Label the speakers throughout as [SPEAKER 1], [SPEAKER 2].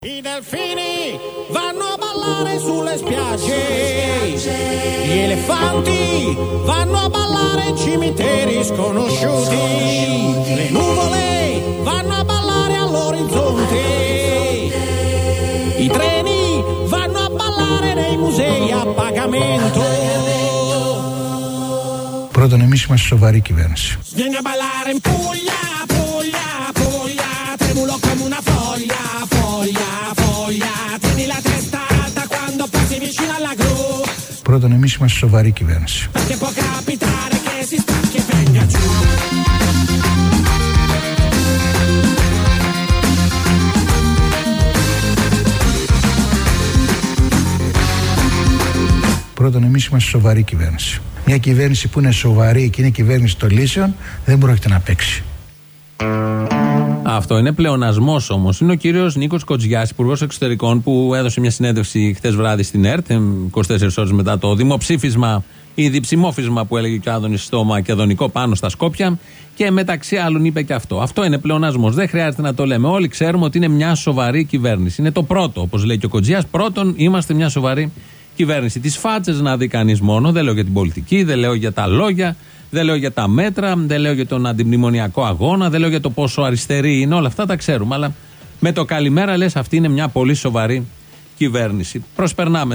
[SPEAKER 1] I delfini vanno a ballare sulle spiagge, gli elefanti vanno a ballare in cimiteri sconosciuti, le nuvole vanno a ballare all'orizzonte, i treni vanno a ballare nei musei a pagamento.
[SPEAKER 2] Πρώτον, εμείς είμαστε σοβαρή κυβέρνηση.
[SPEAKER 1] Vieni a ballare in Puglia, Puglia, Puglia, tremulo come una foglia, foglia, foglia, tieni la testa alta quando passi vicino alla gru.
[SPEAKER 2] Πρώτον, εμείς είμαστε σοβαρή κυβέρνηση.
[SPEAKER 1] Perché può capitare che si stacchi e venga giù.
[SPEAKER 2] Πρώτον, εμείς είμαστε σοβαρή κυβέρνηση. Μια κυβέρνηση που είναι σοβαρή και είναι κυβέρνηση των λύσεων δεν πρόκειται να παίξει.
[SPEAKER 3] Αυτό είναι πλεονασμός όμως. Είναι ο κύριος Νίκος Κοτζιάς, υπουργός εξωτερικών, που έδωσε μια συνέντευξη χτες βράδυ στην ΕΡΤ, 24 ώρες μετά το δημοψήφισμα ή διψημόφισμα που έλεγε και ο Άδωνης στο Μακεδονικό πάνω στα Σκόπια. Και μεταξύ άλλων είπε και αυτό. Αυτό είναι πλεονασμός. Δεν χρειάζεται να το λέμε. Όλοι ξέρουμε ότι είναι μια σοβαρή κυβέρνηση. Είναι το πρώτο, όπως λέει και ο Κοτζιάς. Πρώτον, είμαστε μια σοβαρή κυβέρνηση. Τις φάτσες να δει κανείς μόνο. Δεν λέω για την πολιτική, δεν λέω για τα λόγια, δεν λέω για τα μέτρα, δεν λέω για τον αντιμνημονιακό αγώνα, δεν λέω για το πόσο αριστερή είναι. Όλα αυτά τα ξέρουμε. Αλλά με το καλημέρα λες, αυτή είναι μια πολύ σοβαρή κυβέρνηση. Προσπερνάμε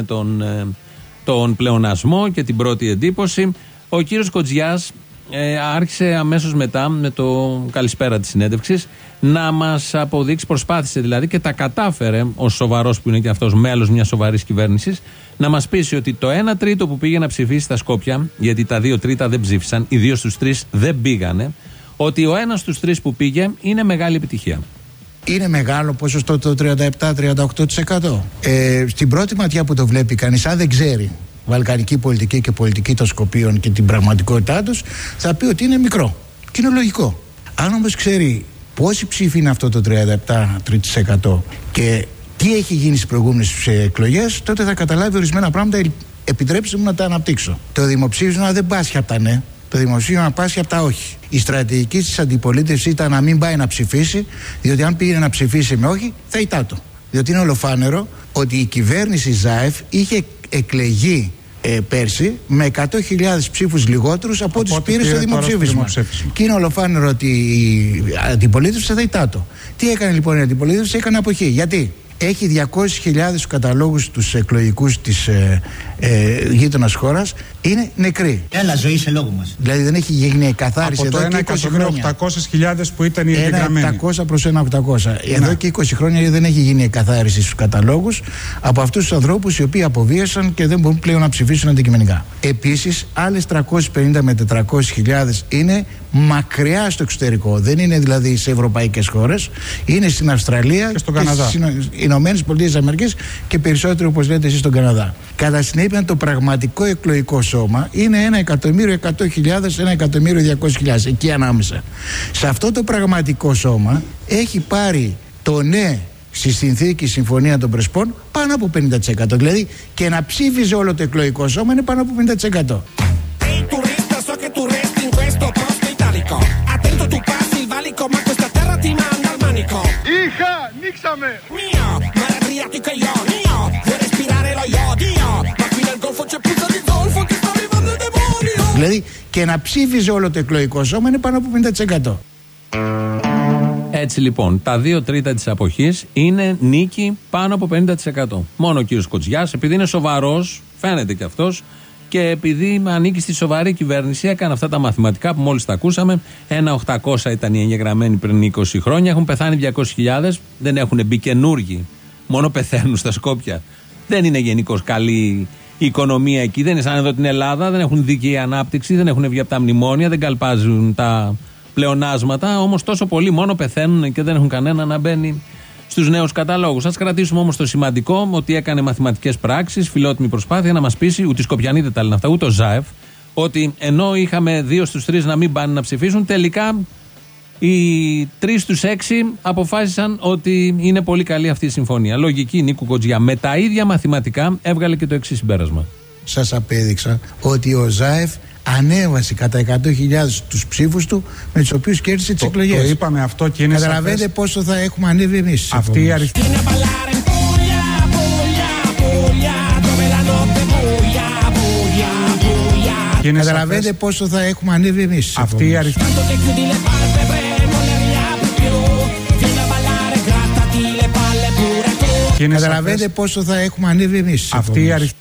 [SPEAKER 3] τον πλεονασμό και την πρώτη εντύπωση. Ο κύριος Κοτζιάς άρχισε αμέσως μετά, με το καλησπέρα της συνέντευξης, να μας αποδείξει, προσπάθησε δηλαδή και τα κατάφερε, ως σοβαρός που είναι και αυτός μέλος μιας σοβαρής κυβέρνησης, να μας πείσει ότι το 1 τρίτο που πήγε να ψηφίσει στα Σκόπια, γιατί τα 2 τρίτα δεν ψήφισαν, οι 2 στους 3 δεν πήγανε, ότι ο 1 στους 3 που πήγε είναι μεγάλη επιτυχία.
[SPEAKER 2] Είναι μεγάλο ποσοστό το 37-38%. Στην πρώτη ματιά που το βλέπει κανείς, αν δεν ξέρει βαλκανική πολιτική και πολιτική των Σκοπίων και την πραγματικότητά τους, θα πει ότι είναι μικρό. Και είναι λογικό. Αν όμως ξέρει πόση ψήφοι είναι αυτό το 37% και τι έχει γίνει στις προηγούμενες εκλογές, τότε θα καταλάβει ορισμένα πράγματα. Επιτρέψτε μου να τα αναπτύξω. Το δημοψήφισμα δεν πάσχει από τα ναι. Το δημοψήφισμα πάσχει από τα όχι. Η στρατηγική της αντιπολίτευσης ήταν να μην πάει να ψηφίσει, διότι αν πήγαινε να ψηφίσει με όχι, θα ητάτω. Διότι είναι ολοφάνερο ότι η κυβέρνηση Ζάεφ είχε εκλεγεί πέρσι με 100.000 ψήφους λιγότερους από ό,τι πήρε στο δημοψήφισμα. Και είναι ολοφάνερο ότι η αντιπολίτευση θα ητάτω. Τι έκανε λοιπόν η αντιπολίτευση? Έκανε αποχή. Γιατί? Έχει 200.000 καταλόγους τους εκλογικούς της γείτονας χώρας, είναι νεκροί.
[SPEAKER 4] Έλα ζωή σε λόγο μας.
[SPEAKER 2] Δηλαδή δεν έχει γίνει καθάριση
[SPEAKER 5] από
[SPEAKER 2] εδώ και 20 χρόνια.
[SPEAKER 5] 800.000 που ήταν οι εγγεγραμμένοι.
[SPEAKER 2] 1.700 προς 1.800. Εδώ και 20 χρόνια δεν έχει γίνει καθάριση στους καταλόγους από αυτούς τους ανθρώπους οι οποίοι αποβίασαν και δεν μπορούν πλέον να ψηφίσουν αντικειμενικά. Επίσης, άλλες 350 με 400.000 είναι μακριά στο εξωτερικό. Δεν είναι δηλαδή σε ευρωπαϊκές χώρες. Είναι στην Αυστραλία
[SPEAKER 5] και στον Καναδά.
[SPEAKER 2] Στις Ηνωμένες Πολιτείες Αμερικής και περισσότερο, όπως λέτε εσείς, στον Καναδά. Κατά συνέπεια, το πραγματικό εκλογικό σώμα είναι 1.100.000, 1.200.000, εκεί ανάμεσα. Σε αυτό το πραγματικό σώμα έχει πάρει το ναι στη συνθήκη Συμφωνία των Πρεσπών πάνω από 50%. Δηλαδή και να ψήφιζε όλο το εκλογικό σώμα είναι πάνω από 50%.
[SPEAKER 6] Είχα, νίξαμε!
[SPEAKER 2] Δηλαδή και να ψήφιζε όλο το εκλογικό σώμα είναι πάνω από 50%.
[SPEAKER 3] Έτσι λοιπόν, τα 2 τρίτα της αποχής είναι νίκη πάνω από 50%. Μόνο ο κύριος Κοτζιάς, επειδή είναι σοβαρός, φαίνεται και αυτός, και επειδή ανήκει στη σοβαρή κυβέρνηση, έκανε αυτά τα μαθηματικά που μόλις τα ακούσαμε. 1.800 ήταν οι εγγεγραμμένοι πριν 20 χρόνια, έχουν πεθάνει 200.000, δεν έχουν μπει καινούργοι, μόνο πεθαίνουν στα Σκόπια. Δεν είναι γενικώς καλή η οικονομία εκεί, δεν είναι σαν εδώ την Ελλάδα, δεν έχουν δίκαιη ανάπτυξη, δεν έχουν βγει από τα μνημόνια, δεν καλπάζουν τα πλεονάσματα, όμως τόσο πολλοί μόνο πεθαίνουν και δεν έχουν κανένα να μπαίνει στους νέους καταλόγους. Ας κρατήσουμε όμως το σημαντικό, ότι έκανε μαθηματικές πράξεις, φιλότιμη προσπάθεια να μας πείσει, ούτε οι Σκοπιανοί δεν τα λένε αυτά, ούτε ο Ζάεφ, ότι ενώ είχαμε 2 στους 3 να μην πάνε να ψηφίσουν, τελικά οι 3 στους 6 αποφάσισαν ότι είναι πολύ καλή αυτή η συμφωνία. Λογική Νίκου Κοτζιά. Με τα ίδια μαθηματικά έβγαλε και το εξής συμπέρασμα.
[SPEAKER 2] Σας απέδειξα ότι ο Ζάεφ ανέβασε κατά 100.000 τους ψήφους του με τους οποίους κέρδισε τις εκλογές.
[SPEAKER 5] Το είπαμε αυτό και είναι σαφές.
[SPEAKER 2] Καταλαβαίνετε πόσο θα έχουμε ανέβει εμείς.
[SPEAKER 5] Αυτή η αριθμή.
[SPEAKER 2] Καταλαβαίνετε πόσο θα έχουμε ανέβει εμείς.
[SPEAKER 5] Αυτή η αριθμή.
[SPEAKER 2] Καταλαβαίνετε πόσο θα έχουμε ανέβει εμείς.
[SPEAKER 5] Αυτή η αριθμή.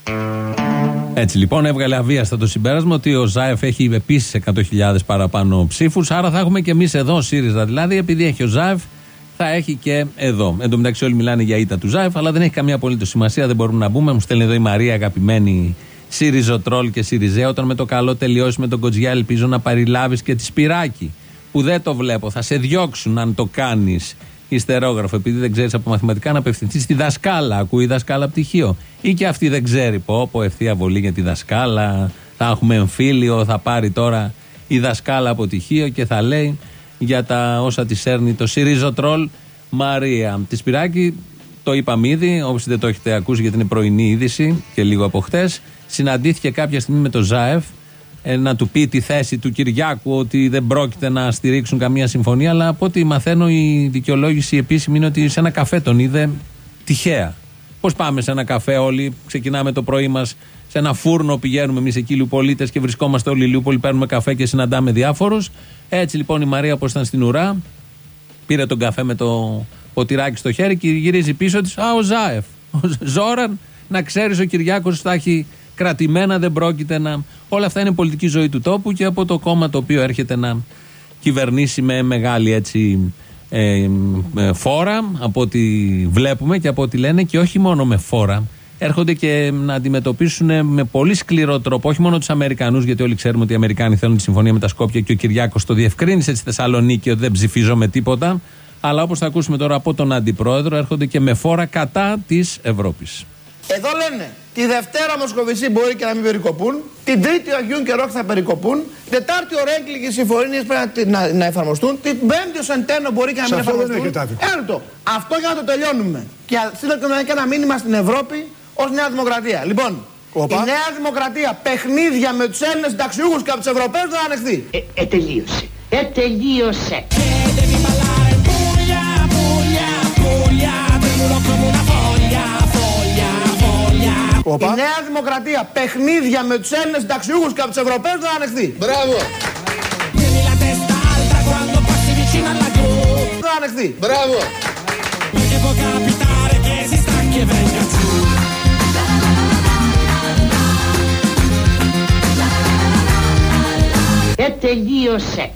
[SPEAKER 3] Έτσι λοιπόν έβγαλε αβίαστα το συμπέρασμα ότι ο Ζάεφ έχει επίσης 100.000 παραπάνω ψήφους. Άρα θα έχουμε και εμείς εδώ ΣΥΡΙΖΑ. Δηλαδή επειδή έχει ο Ζάεφ θα έχει και εδώ. Εν τω μεταξύ όλοι μιλάνε για ήττα του Ζάεφ, αλλά δεν έχει καμία απολύτως σημασία, δεν μπορούμε να μπούμε. Μου στέλνει εδώ η Μαρία, αγαπημένη ΣΥΡΙΖΟΤΡΟΛ και ΣΥΡΙΖΕ. Όταν με το καλό τελειώσει με τον Κοτζιά, ελπίζω να παριλάβεις και τη Σπυράκη. Που δεν το βλέπω, θα σε διώξουν αν το κάνεις. Ιστερόγραφο, επειδή δεν ξέρεις από μαθηματικά να απευθυνθείς στη δασκάλα. Ακούει η δασκάλα πτυχίο. Ή και αυτή δεν ξέρει. Πω, ευθεία βολή για τη δασκάλα. Θα έχουμε εμφύλιο, θα πάρει τώρα η δασκάλα από πτυχίο και θα λέει για τα όσα της έρνει το ΣΥΡΙΖΟΤΡΟΛ Μαρία. Τη Σπυράκη, το είπαμε ήδη, όσοι δεν το έχετε ακούσει γιατί είναι πρωινή είδηση και λίγο από χτες. Συναντήθηκε κάποια στιγμή με τον Ζάεφ να του πει τη θέση του Κυριάκου ότι δεν πρόκειται να στηρίξουν καμία συμφωνία, αλλά από ό,τι μαθαίνω η δικαιολόγηση επίσημη είναι ότι σε ένα καφέ τον είδε τυχαία. Πώς πάμε σε ένα καφέ όλοι, ξεκινάμε το πρωί μας, σε ένα φούρνο πηγαίνουμε εμείς εκεί Λιουπολίτες και βρισκόμαστε όλοι Λιούπολοι, παίρνουμε καφέ και συναντάμε διάφορους. Έτσι λοιπόν η Μαρία, όπως ήταν στην ουρά, πήρε τον καφέ με το ποτηράκι στο χέρι και γυρίζει πίσω της. Ο Ζάεφ. Ζόραν, να ξέρεις ο Κυριάκος θα έχει κρατημένα, δεν πρόκειται να. Όλα αυτά είναι πολιτική ζωή του τόπου και από το κόμμα το οποίο έρχεται να κυβερνήσει με μεγάλη έτσι φόρα, από ό,τι βλέπουμε και από ό,τι λένε, και όχι μόνο με φόρα. Έρχονται και να αντιμετωπίσουν με πολύ σκληρό τρόπο όχι μόνο τους Αμερικανούς, γιατί όλοι ξέρουμε ότι οι Αμερικάνοι θέλουν τη συμφωνία με τα Σκόπια και ο Κυριάκος το διευκρίνησε στη Θεσσαλονίκη ότι δεν ψηφίζω με τίποτα. Αλλά όπως θα ακούσουμε τώρα από τον Αντιπρόεδρο, έρχονται και με φόρα κατά της Ευρώπης.
[SPEAKER 4] Εδώ λένε τη Δευτέρα Μοσκοβισή μπορεί και να μην περικοπούν, την Τρίτη ο Γιούν και Ρόκ θα περικοπούν, Τετάρτη ο Ρέγκλι και οι συμφωνίες πρέπει να εφαρμοστούν, την Πέμπτη ο Σεντένο μπορεί και να μην εφαρμοστούν. Αυτό για να το τελειώνουμε. Και στείλω και ένα μήνυμα στην Ευρώπη ως Νέα Δημοκρατία. Λοιπόν, η Νέα Δημοκρατία παιχνίδια με τους Έλληνες συνταξιούχους και από τους Ευρωπαίους δεν θα ανεχθεί.
[SPEAKER 7] Τελείωσε. Τελείωσε.
[SPEAKER 4] Η Νέα Δημοκρατία παιχνίδια με τους Έλληνες συνταξιούχους και από τους Ευρωπαίους δεν θα ανεχθεί.
[SPEAKER 6] Μπράβο.
[SPEAKER 4] Δεν θα ανεχθεί.
[SPEAKER 6] Μπράβο.
[SPEAKER 7] Τελείωσε.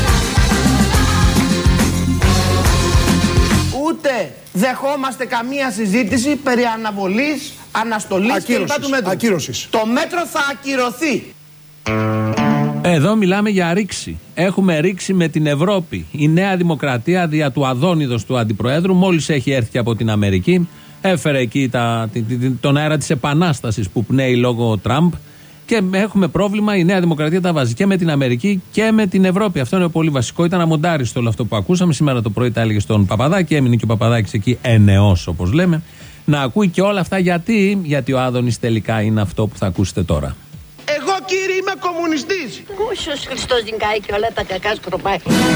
[SPEAKER 4] Ούτε δεχόμαστε καμία συζήτηση περί αναβολής, αναστολής και μετά του μέτρου.
[SPEAKER 6] Ακύρωσης.
[SPEAKER 4] Το μέτρο θα ακυρωθεί.
[SPEAKER 3] Εδώ μιλάμε για ρήξη. Έχουμε ρήξη με την Ευρώπη. Η Νέα Δημοκρατία δια του Αδόνιδος του Αντιπροέδρου, μόλις έχει έρθει από την Αμερική, έφερε εκεί τον αέρα της επανάστασης που πνέει λόγω Τραμπ. Και έχουμε πρόβλημα, η Νέα Δημοκρατία τα βάζει και με την Αμερική και με την Ευρώπη. Αυτό είναι πολύ βασικό. Ήταν αμοντάριστο όλο αυτό που ακούσαμε. Σήμερα το πρωί τα έλεγε στον Παπαδάκη. Έμεινε και ο Παπαδάκης εκεί ενεός, όπως λέμε. Να ακούει και όλα αυτά γιατί ο Άδωνης τελικά είναι αυτό που θα ακούσετε τώρα.
[SPEAKER 4] Εγώ κύριε είμαι κομμουνιστής.
[SPEAKER 7] Ούσος Χριστός νικάει και όλα τα κακά σκροπάει.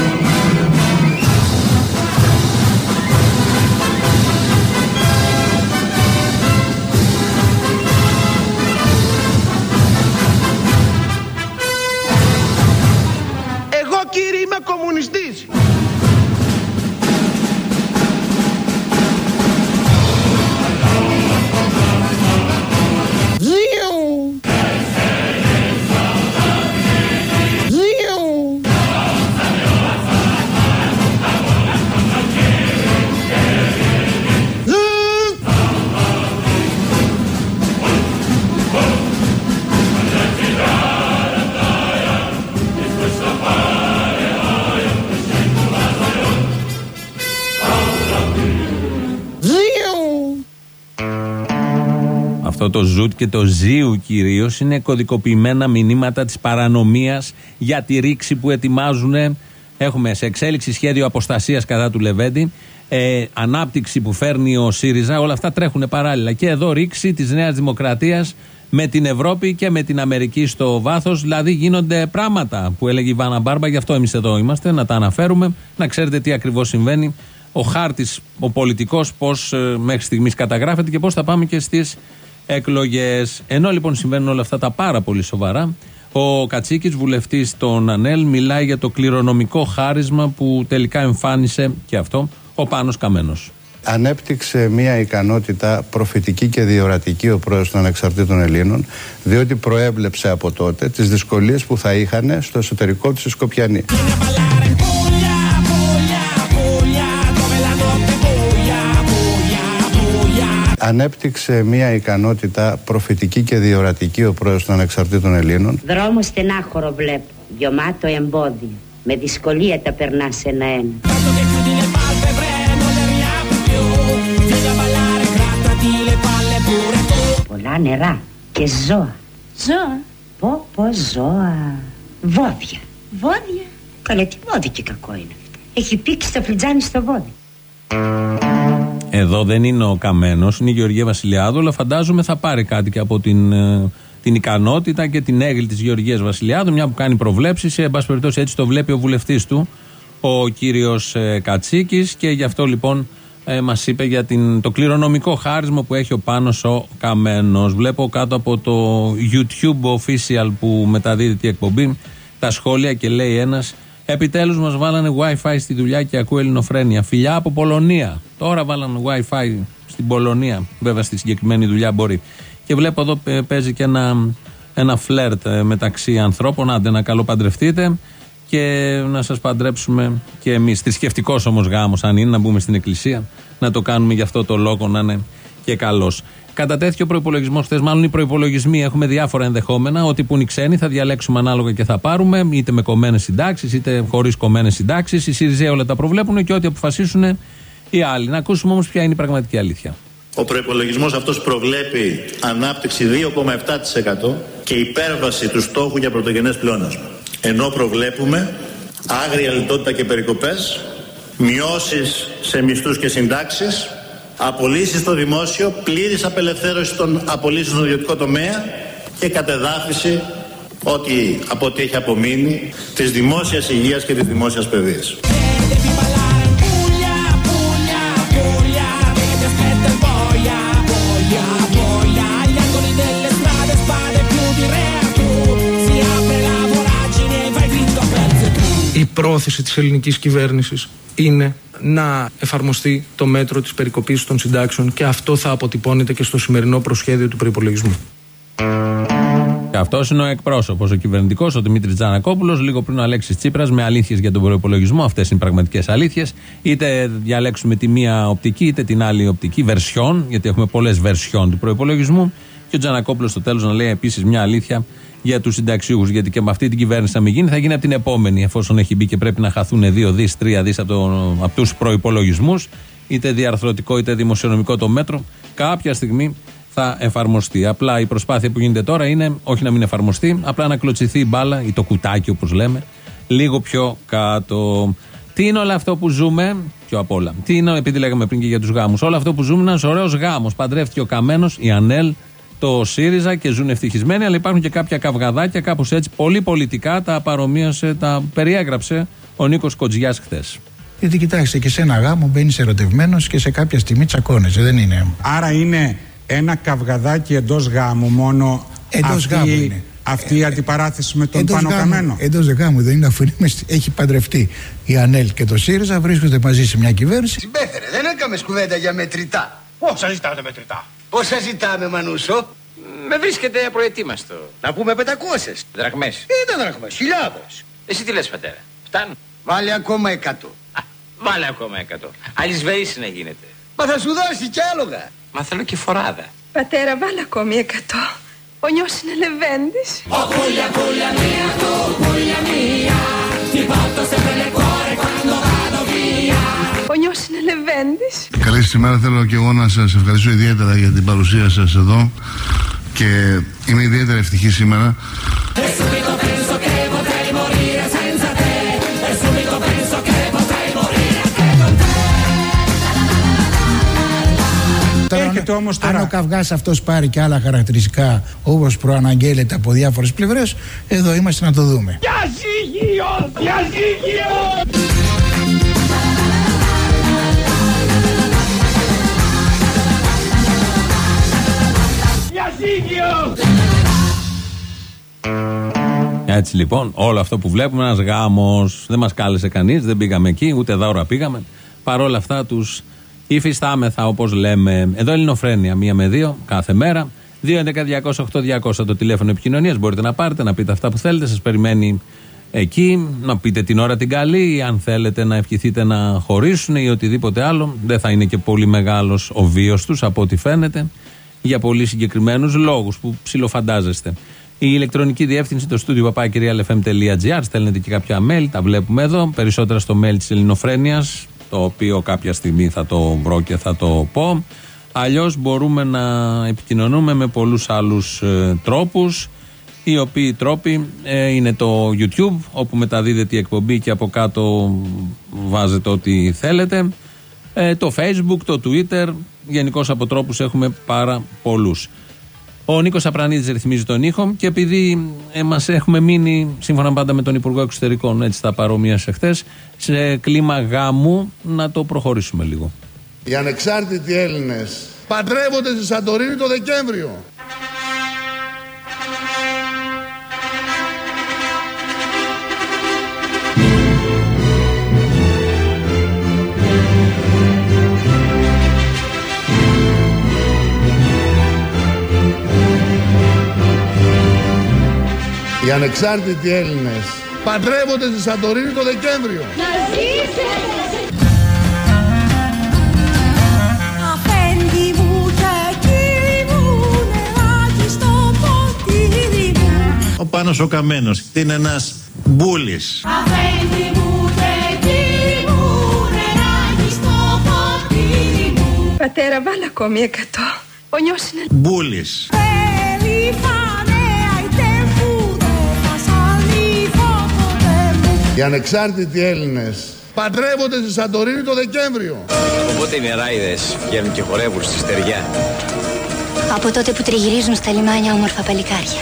[SPEAKER 4] Κύριε είμαι κομμουνιστής.
[SPEAKER 3] Αυτό το ζουτ και το ζίου κυρίως είναι κωδικοποιημένα μηνύματα της παρανομίας για τη ρήξη που ετοιμάζουν. Έχουμε σε εξέλιξη σχέδιο αποστασίας κατά του Λεβέντη, ανάπτυξη που φέρνει ο ΣΥΡΙΖΑ, όλα αυτά τρέχουν παράλληλα. Και εδώ ρήξη της Νέας Δημοκρατίας με την Ευρώπη και με την Αμερική στο βάθος. Δηλαδή γίνονται πράγματα που έλεγε η Βάνα Μπάρμπα, γι' αυτό εμείς εδώ είμαστε, να τα αναφέρουμε, να ξέρετε τι ακριβώς συμβαίνει. Ο χάρτης, ο πολιτικός, πώς μέχρι στιγμής καταγράφεται και πώς θα πάμε και στις εκλογές. Ενώ λοιπόν συμβαίνουν όλα αυτά τα πάρα πολύ σοβαρά, ο Κατσίκης, βουλευτής των ΑΝΕΛ, μιλάει για το κληρονομικό χάρισμα που τελικά εμφάνισε και αυτό ο Πάνος Καμένος.
[SPEAKER 8] Ανέπτυξε μια ικανότητα προφητική και διορατική ο πρόεδρος των Ανεξαρτήτων Ελλήνων, διότι προέβλεψε από τότε τις δυσκολίες που θα είχαν στο εσωτερικό του Σκοπιανή. Ανέπτυξε μια ικανότητα προφητική και διορατική ο πρόεδρος των Ανεξαρτήτων Ελλήνων.
[SPEAKER 7] Δρόμο στενάχωρο βλέπω, γεμάτο εμπόδιο. Με δυσκολία τα περνάς ένα-ένα. Πολλά νερά και ζώα. Ζώα? Πω ζώα. Βόδια. Βόδια? Καλέ, τι βόδι και κακό είναι αυτό. Έχει πήξει το φλιτζάνι στο βόδι.
[SPEAKER 3] Εδώ δεν είναι ο Καμένος, είναι η Γεωργία Βασιλιάδου, αλλά φαντάζομαι θα πάρει κάτι και από την ικανότητα και την έγκλη της Γεωργίας Βασιλιάδου, μια που κάνει προβλέψεις. Εν πάση περιπτώσει, έτσι το βλέπει ο βουλευτής του, ο κύριος Κατσίκης, και γι' αυτό λοιπόν μας είπε για το κληρονομικό χάρισμα που έχει ο Πάνος ο Καμένος. Βλέπω κάτω από το YouTube official που μεταδίδει η εκπομπή τα σχόλια και λέει ένας: επιτέλους μας βάλανε Wi-Fi στη δουλειά και ακούω ελληνοφρένεια. Φιλιά από Πολωνία. Τώρα βάλανε Wi-Fi στην Πολωνία. Βέβαια στη συγκεκριμένη δουλειά μπορεί. Και βλέπω εδώ παίζει και ένα φλερτ μεταξύ ανθρώπων. Άντε να καλοπαντρευτείτε και να σας παντρέψουμε και εμείς. Θρησκευτικός όμως γάμος, αν είναι, να μπούμε στην εκκλησία, να το κάνουμε γι' αυτό το λόγο να είναι και καλός. Κατατέθηκε ο προϋπολογισμός χθες, μάλλον οι προϋπολογισμοί. Έχουμε διάφορα ενδεχόμενα. Ό,τι που είναι οι ξένοι θα διαλέξουμε ανάλογα και θα πάρουμε, είτε με κομμένες συντάξεις, είτε χωρίς κομμένες συντάξεις. Οι ΣΥΡΙΖΑΙ όλα τα προβλέπουν και ό,τι αποφασίσουν οι άλλοι. Να ακούσουμε όμως ποια είναι η πραγματική αλήθεια.
[SPEAKER 9] Ο προϋπολογισμός αυτός προβλέπει ανάπτυξη 2,7% και υπέρβαση του στόχου για πρωτογενές πλεόνασμα. Ενώ προβλέπουμε άγρια λιτότητα και περικοπές, μειώσεις σε μισθούς και συντάξεις, απολύσεις στο δημόσιο, πλήρης απελευθέρωση των απολύσεων στο ιδιωτικό τομέα και κατεδάφιση από ό,τι έχει απομείνει της δημόσιας υγείας και της δημόσιας παιδείας.
[SPEAKER 10] Η πρόθεση της ελληνικής κυβέρνησης είναι να εφαρμοστεί το μέτρο της περικοπής των συντάξεων και αυτό θα αποτυπώνεται και στο σημερινό προσχέδιο του προϋπολογισμού.
[SPEAKER 3] Και αυτός είναι ο εκπρόσωπος, ο κυβερνητικός, ο Δημήτρης Τζανακόπουλος, λίγο πριν ο Αλέξης Τσίπρας, με αλήθειες για τον προϋπολογισμό. Αυτές είναι πραγματικές αλήθειες. Είτε διαλέξουμε τη μία οπτική, είτε την άλλη οπτική, βερσιόν, γιατί έχουμε πολλές βερσιόν του προϋπολογισμού. Και ο Τζανακόπουλος στο τέλος να λέει επίσης μια αλήθεια για τους συνταξιούχους. Γιατί και με αυτή την κυβέρνηση να μην γίνει, θα γίνει από την επόμενη, εφόσον έχει μπει και πρέπει να χαθούν 2 δις, 3 δις από τους προϋπολογισμούς, είτε διαρθρωτικό είτε δημοσιονομικό το μέτρο, κάποια στιγμή θα εφαρμοστεί. Απλά η προσπάθεια που γίνεται τώρα είναι όχι να μην εφαρμοστεί, απλά να κλωτσιθεί η μπάλα ή το κουτάκι όπως λέμε, λίγο πιο κάτω. Τι είναι όλο αυτό που ζούμε, πιο απ' όλα. Τι είναι, επειδή λέγαμε πριν και για τους γάμους, όλο αυτό που ζούμε είναι ένας ωραίος γάμος. Παντρεύτηκε ο Καμένος, η ΑΝΕΛ, το ΣΥΡΙΖΑ και ζουν ευτυχισμένοι, αλλά υπάρχουν και κάποια καυγαδάκια, κάπως έτσι, πολύ πολιτικά, τα παρομοίωσε, τα περιέγραψε ο Νίκος Κοτζιάς χθες.
[SPEAKER 2] Γιατί κοιτάξτε, και σε ένα γάμο μπαίνεις ερωτευμένος και σε κάποια στιγμή τσακώνεσαι, δεν είναι.
[SPEAKER 5] Άρα είναι ένα καυγαδάκι εντός γάμου μόνο.
[SPEAKER 2] Εντός γάμου είναι.
[SPEAKER 5] Αυτή η αντιπαράθεση με τον Πάνο Καμένο.
[SPEAKER 2] Εντός γάμου δεν είναι, αφού έχει παντρευτεί η ΑΝΕΛ και το ΣΥΡΙΖΑ, βρίσκονται μαζί σε μια κυβέρνηση.
[SPEAKER 11] Συμπέθερε, δεν έκαμε κουβέντα για μετρητά.
[SPEAKER 6] Πόσα ζητάτε μετρητά?
[SPEAKER 11] Πόσα ζητάμε, Μανούσο?
[SPEAKER 12] Με βρίσκεται απροετοίμαστο.
[SPEAKER 11] Να πούμε 500
[SPEAKER 12] δραχμές.
[SPEAKER 11] Δεν δραχμές, χιλιάδες.
[SPEAKER 12] Εσύ τι λες, πατέρα? Φτάνουν?
[SPEAKER 11] Βάλε ακόμα 100.
[SPEAKER 12] Βάλε ακόμα 100. Άλλης βεΐση να γίνεται.
[SPEAKER 11] Μα θα σου δώσει κι άλογα.
[SPEAKER 12] Μα θέλω και φοράδα.
[SPEAKER 13] Πατέρα, βάλε ακόμη 100. Ο νιός είναι λεβέντης.
[SPEAKER 14] Oh, puglia mia, tu puglia mia, ti porto sempre nel cuore quando vado via.
[SPEAKER 13] Ο νιός είναι λεβέντης.
[SPEAKER 15] Καλή σήμερα, θέλω και εγώ να σας ευχαριστήσω ιδιαίτερα για την παρουσία σας εδώ και είμαι ιδιαίτερα ευτυχής σήμερα.
[SPEAKER 5] Έρχεται όμως τώρα.
[SPEAKER 2] Αν ο καυγάς αυτός πάρει και άλλα χαρακτηριστικά όπως προαναγγέλλεται από διάφορες πλευρές, εδώ είμαστε να το δούμε.
[SPEAKER 14] Διαζύγιο! Διαζύγιο!
[SPEAKER 3] Έτσι λοιπόν, όλο αυτό που βλέπουμε, ένας γάμος, δεν μας κάλεσε κανείς, δεν πήγαμε εκεί, ούτε δώρα πήγαμε. Παρόλα αυτά τους υφιστάμεθα, όπως λέμε. Εδώ Ελληνοφρένεια, 1 με 2 κάθε μέρα. 2.11.208.200 το τηλέφωνο επικοινωνίας. Μπορείτε να πάρετε, να πείτε αυτά που θέλετε. Σας περιμένει εκεί. Να πείτε την ώρα την καλή, αν θέλετε να ευχηθείτε να χωρίσουν ή οτιδήποτε άλλο. Δεν θα είναι και πολύ μεγάλος ο βίος τους, από ό,τι φαίνεται, για πολύ συγκεκριμένους λόγους που ψιλοφαντάζεστε. Η ηλεκτρονική διεύθυνση, το στούντιο papakirialfm.gr. Στέλνετε και κάποια mail, τα βλέπουμε εδώ. Περισσότερα στο mail της Ελληνοφρένειας, το οποίο κάποια στιγμή θα το βρω και θα το πω. Αλλιώς μπορούμε να επικοινωνούμε με πολλούς άλλους τρόπους, οι οποίοι τρόποι είναι το YouTube, όπου μεταδίδεται η εκπομπή και από κάτω βάζετε ό,τι θέλετε, το Facebook, το Twitter, γενικώς από τρόπους έχουμε πάρα πολλούς. Ο Νίκος Απρανίδης ρυθμίζει τον ήχο και επειδή μας έχουμε μείνει, σύμφωνα πάντα με τον Υπουργό Εξωτερικών, έτσι τα παρομοίασε χθες, σε κλίμα γάμου, να το προχωρήσουμε λίγο.
[SPEAKER 4] Οι ανεξάρτητοι Έλληνες παντρεύονται στη Σαντορίνη το Δεκέμβριο. Οι ανεξάρτητοι Έλληνες παντρεύονται στη Σαντορίνη το Δεκέμβριο.
[SPEAKER 14] Να ζήσετε!
[SPEAKER 16] Αφέντη μου και κύρι μου, νεράκι στο ποτήρι μου.
[SPEAKER 9] Ο Πάνος ο Καμένος είναι ένας μπούλης.
[SPEAKER 16] Αφέντη μου και κύρι μου, νεράκι στο ποτήρι μου.
[SPEAKER 13] Πατέρα, βάλε ακόμη 100. Ο νιός είναι
[SPEAKER 9] Μπούλης.
[SPEAKER 4] Οι ανεξάρτητοι Έλληνες παντρεύονται στη Σαντορίνη το Δεκέμβριο.
[SPEAKER 12] Οπότε οι νεράιδες βγαίνουν και χορεύουν στη στεριά.
[SPEAKER 17] Από τότε που τριγυρίζουν στα λιμάνια όμορφα παλικάρια.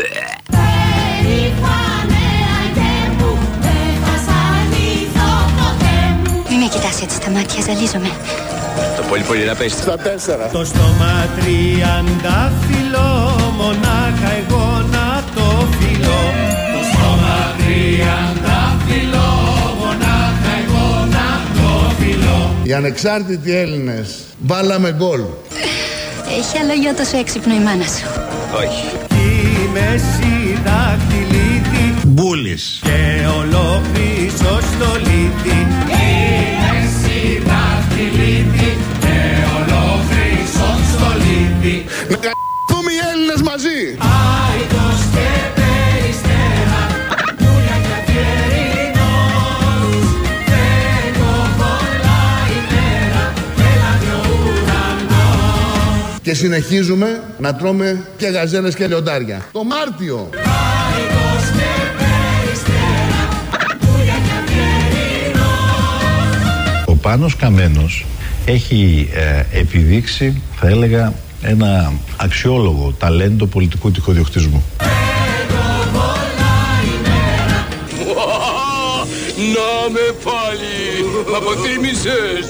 [SPEAKER 17] Μην με κοιτάς έτσι στα μάτια, ζαλίζομαι.
[SPEAKER 12] Το πολύ πολύ να πέσει.
[SPEAKER 4] Στα 4.
[SPEAKER 1] Το στόμα τριαντάφυλλο, μονάχα εγώ να το φιλώ. Το στόμα τριαντάφυλλο, μονάχα εγώ να το φιλώ.
[SPEAKER 4] Οι ανεξάρτητοι Έλληνες βάλαμε γκολ.
[SPEAKER 17] Έχει άλλο γιο τόσο έξυπνο η μάνα σου.
[SPEAKER 12] Όχι.
[SPEAKER 1] Η μέση δαχτυλίδι
[SPEAKER 9] Μπούλης.
[SPEAKER 1] και ολόκληρος στο λίδι. Η μέση δαχτυλίδι και ολόκληρος στο λίδι.
[SPEAKER 4] Να κ***ουμε οι Έλληνες μαζί.
[SPEAKER 1] Άϊτος και περιστέρα, πουλιά και αφιερινός. Φεύγω πολλά ημέρα, έλαβε ο ουρανός.
[SPEAKER 4] Και συνεχίζουμε να τρώμε και γαζέλες και λιοντάρια. Το Μάρτιο.
[SPEAKER 1] Άϊτος και περιστέρα, πουλιά και αφιερινός.
[SPEAKER 18] Ο Πάνος Καμένος έχει επιδείξει, θα έλεγα, ένα αξιόλογο ταλέντο πολιτικού τυχοδιοκτισμού.
[SPEAKER 14] Να με πάλι, μ' αποθύμησες.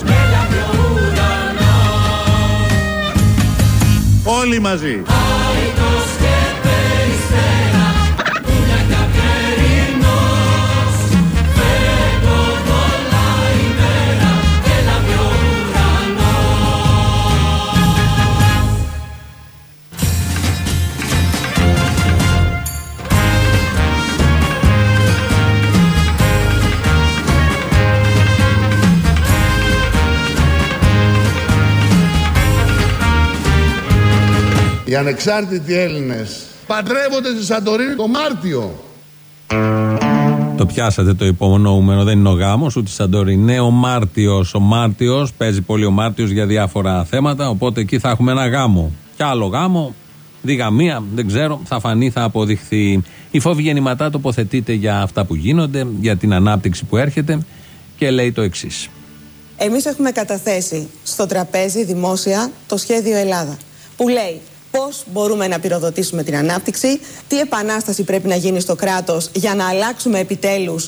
[SPEAKER 9] Όλοι μαζί.
[SPEAKER 1] Άϊτος και περιστέρα, πουλιά και αφιερινός. Φεύγω πολλά ημέρα, έλαβε ο ουρανός.
[SPEAKER 4] Οι ανεξάρτητοι Έλληνες παντρεύονται στη Σαντορίνη το Μάρτιο.
[SPEAKER 3] Το πιάσατε το υπονοούμενο, δεν είναι ο γάμος ούτε η Σαντορίνη, είναι ο Μάρτιος. Ο Μάρτιος, παίζει πολύ ο Μάρτιος για διάφορα θέματα, οπότε εκεί θα έχουμε ένα γάμο. Κι άλλο γάμο, διγαμία, δεν ξέρω, θα φανεί, θα αποδειχθεί. Η Φόβη Γεννηματά τοποθετείται για αυτά που γίνονται, για την ανάπτυξη που έρχεται και λέει το εξής.
[SPEAKER 19] Εμείς έχουμε καταθέσει στο τραπέζι δημόσια το σχέδιο Ελλάδα, που λέει πώς μπορούμε να πυροδοτήσουμε την ανάπτυξη, τι επανάσταση πρέπει να γίνει στο κράτος για να αλλάξουμε επιτέλους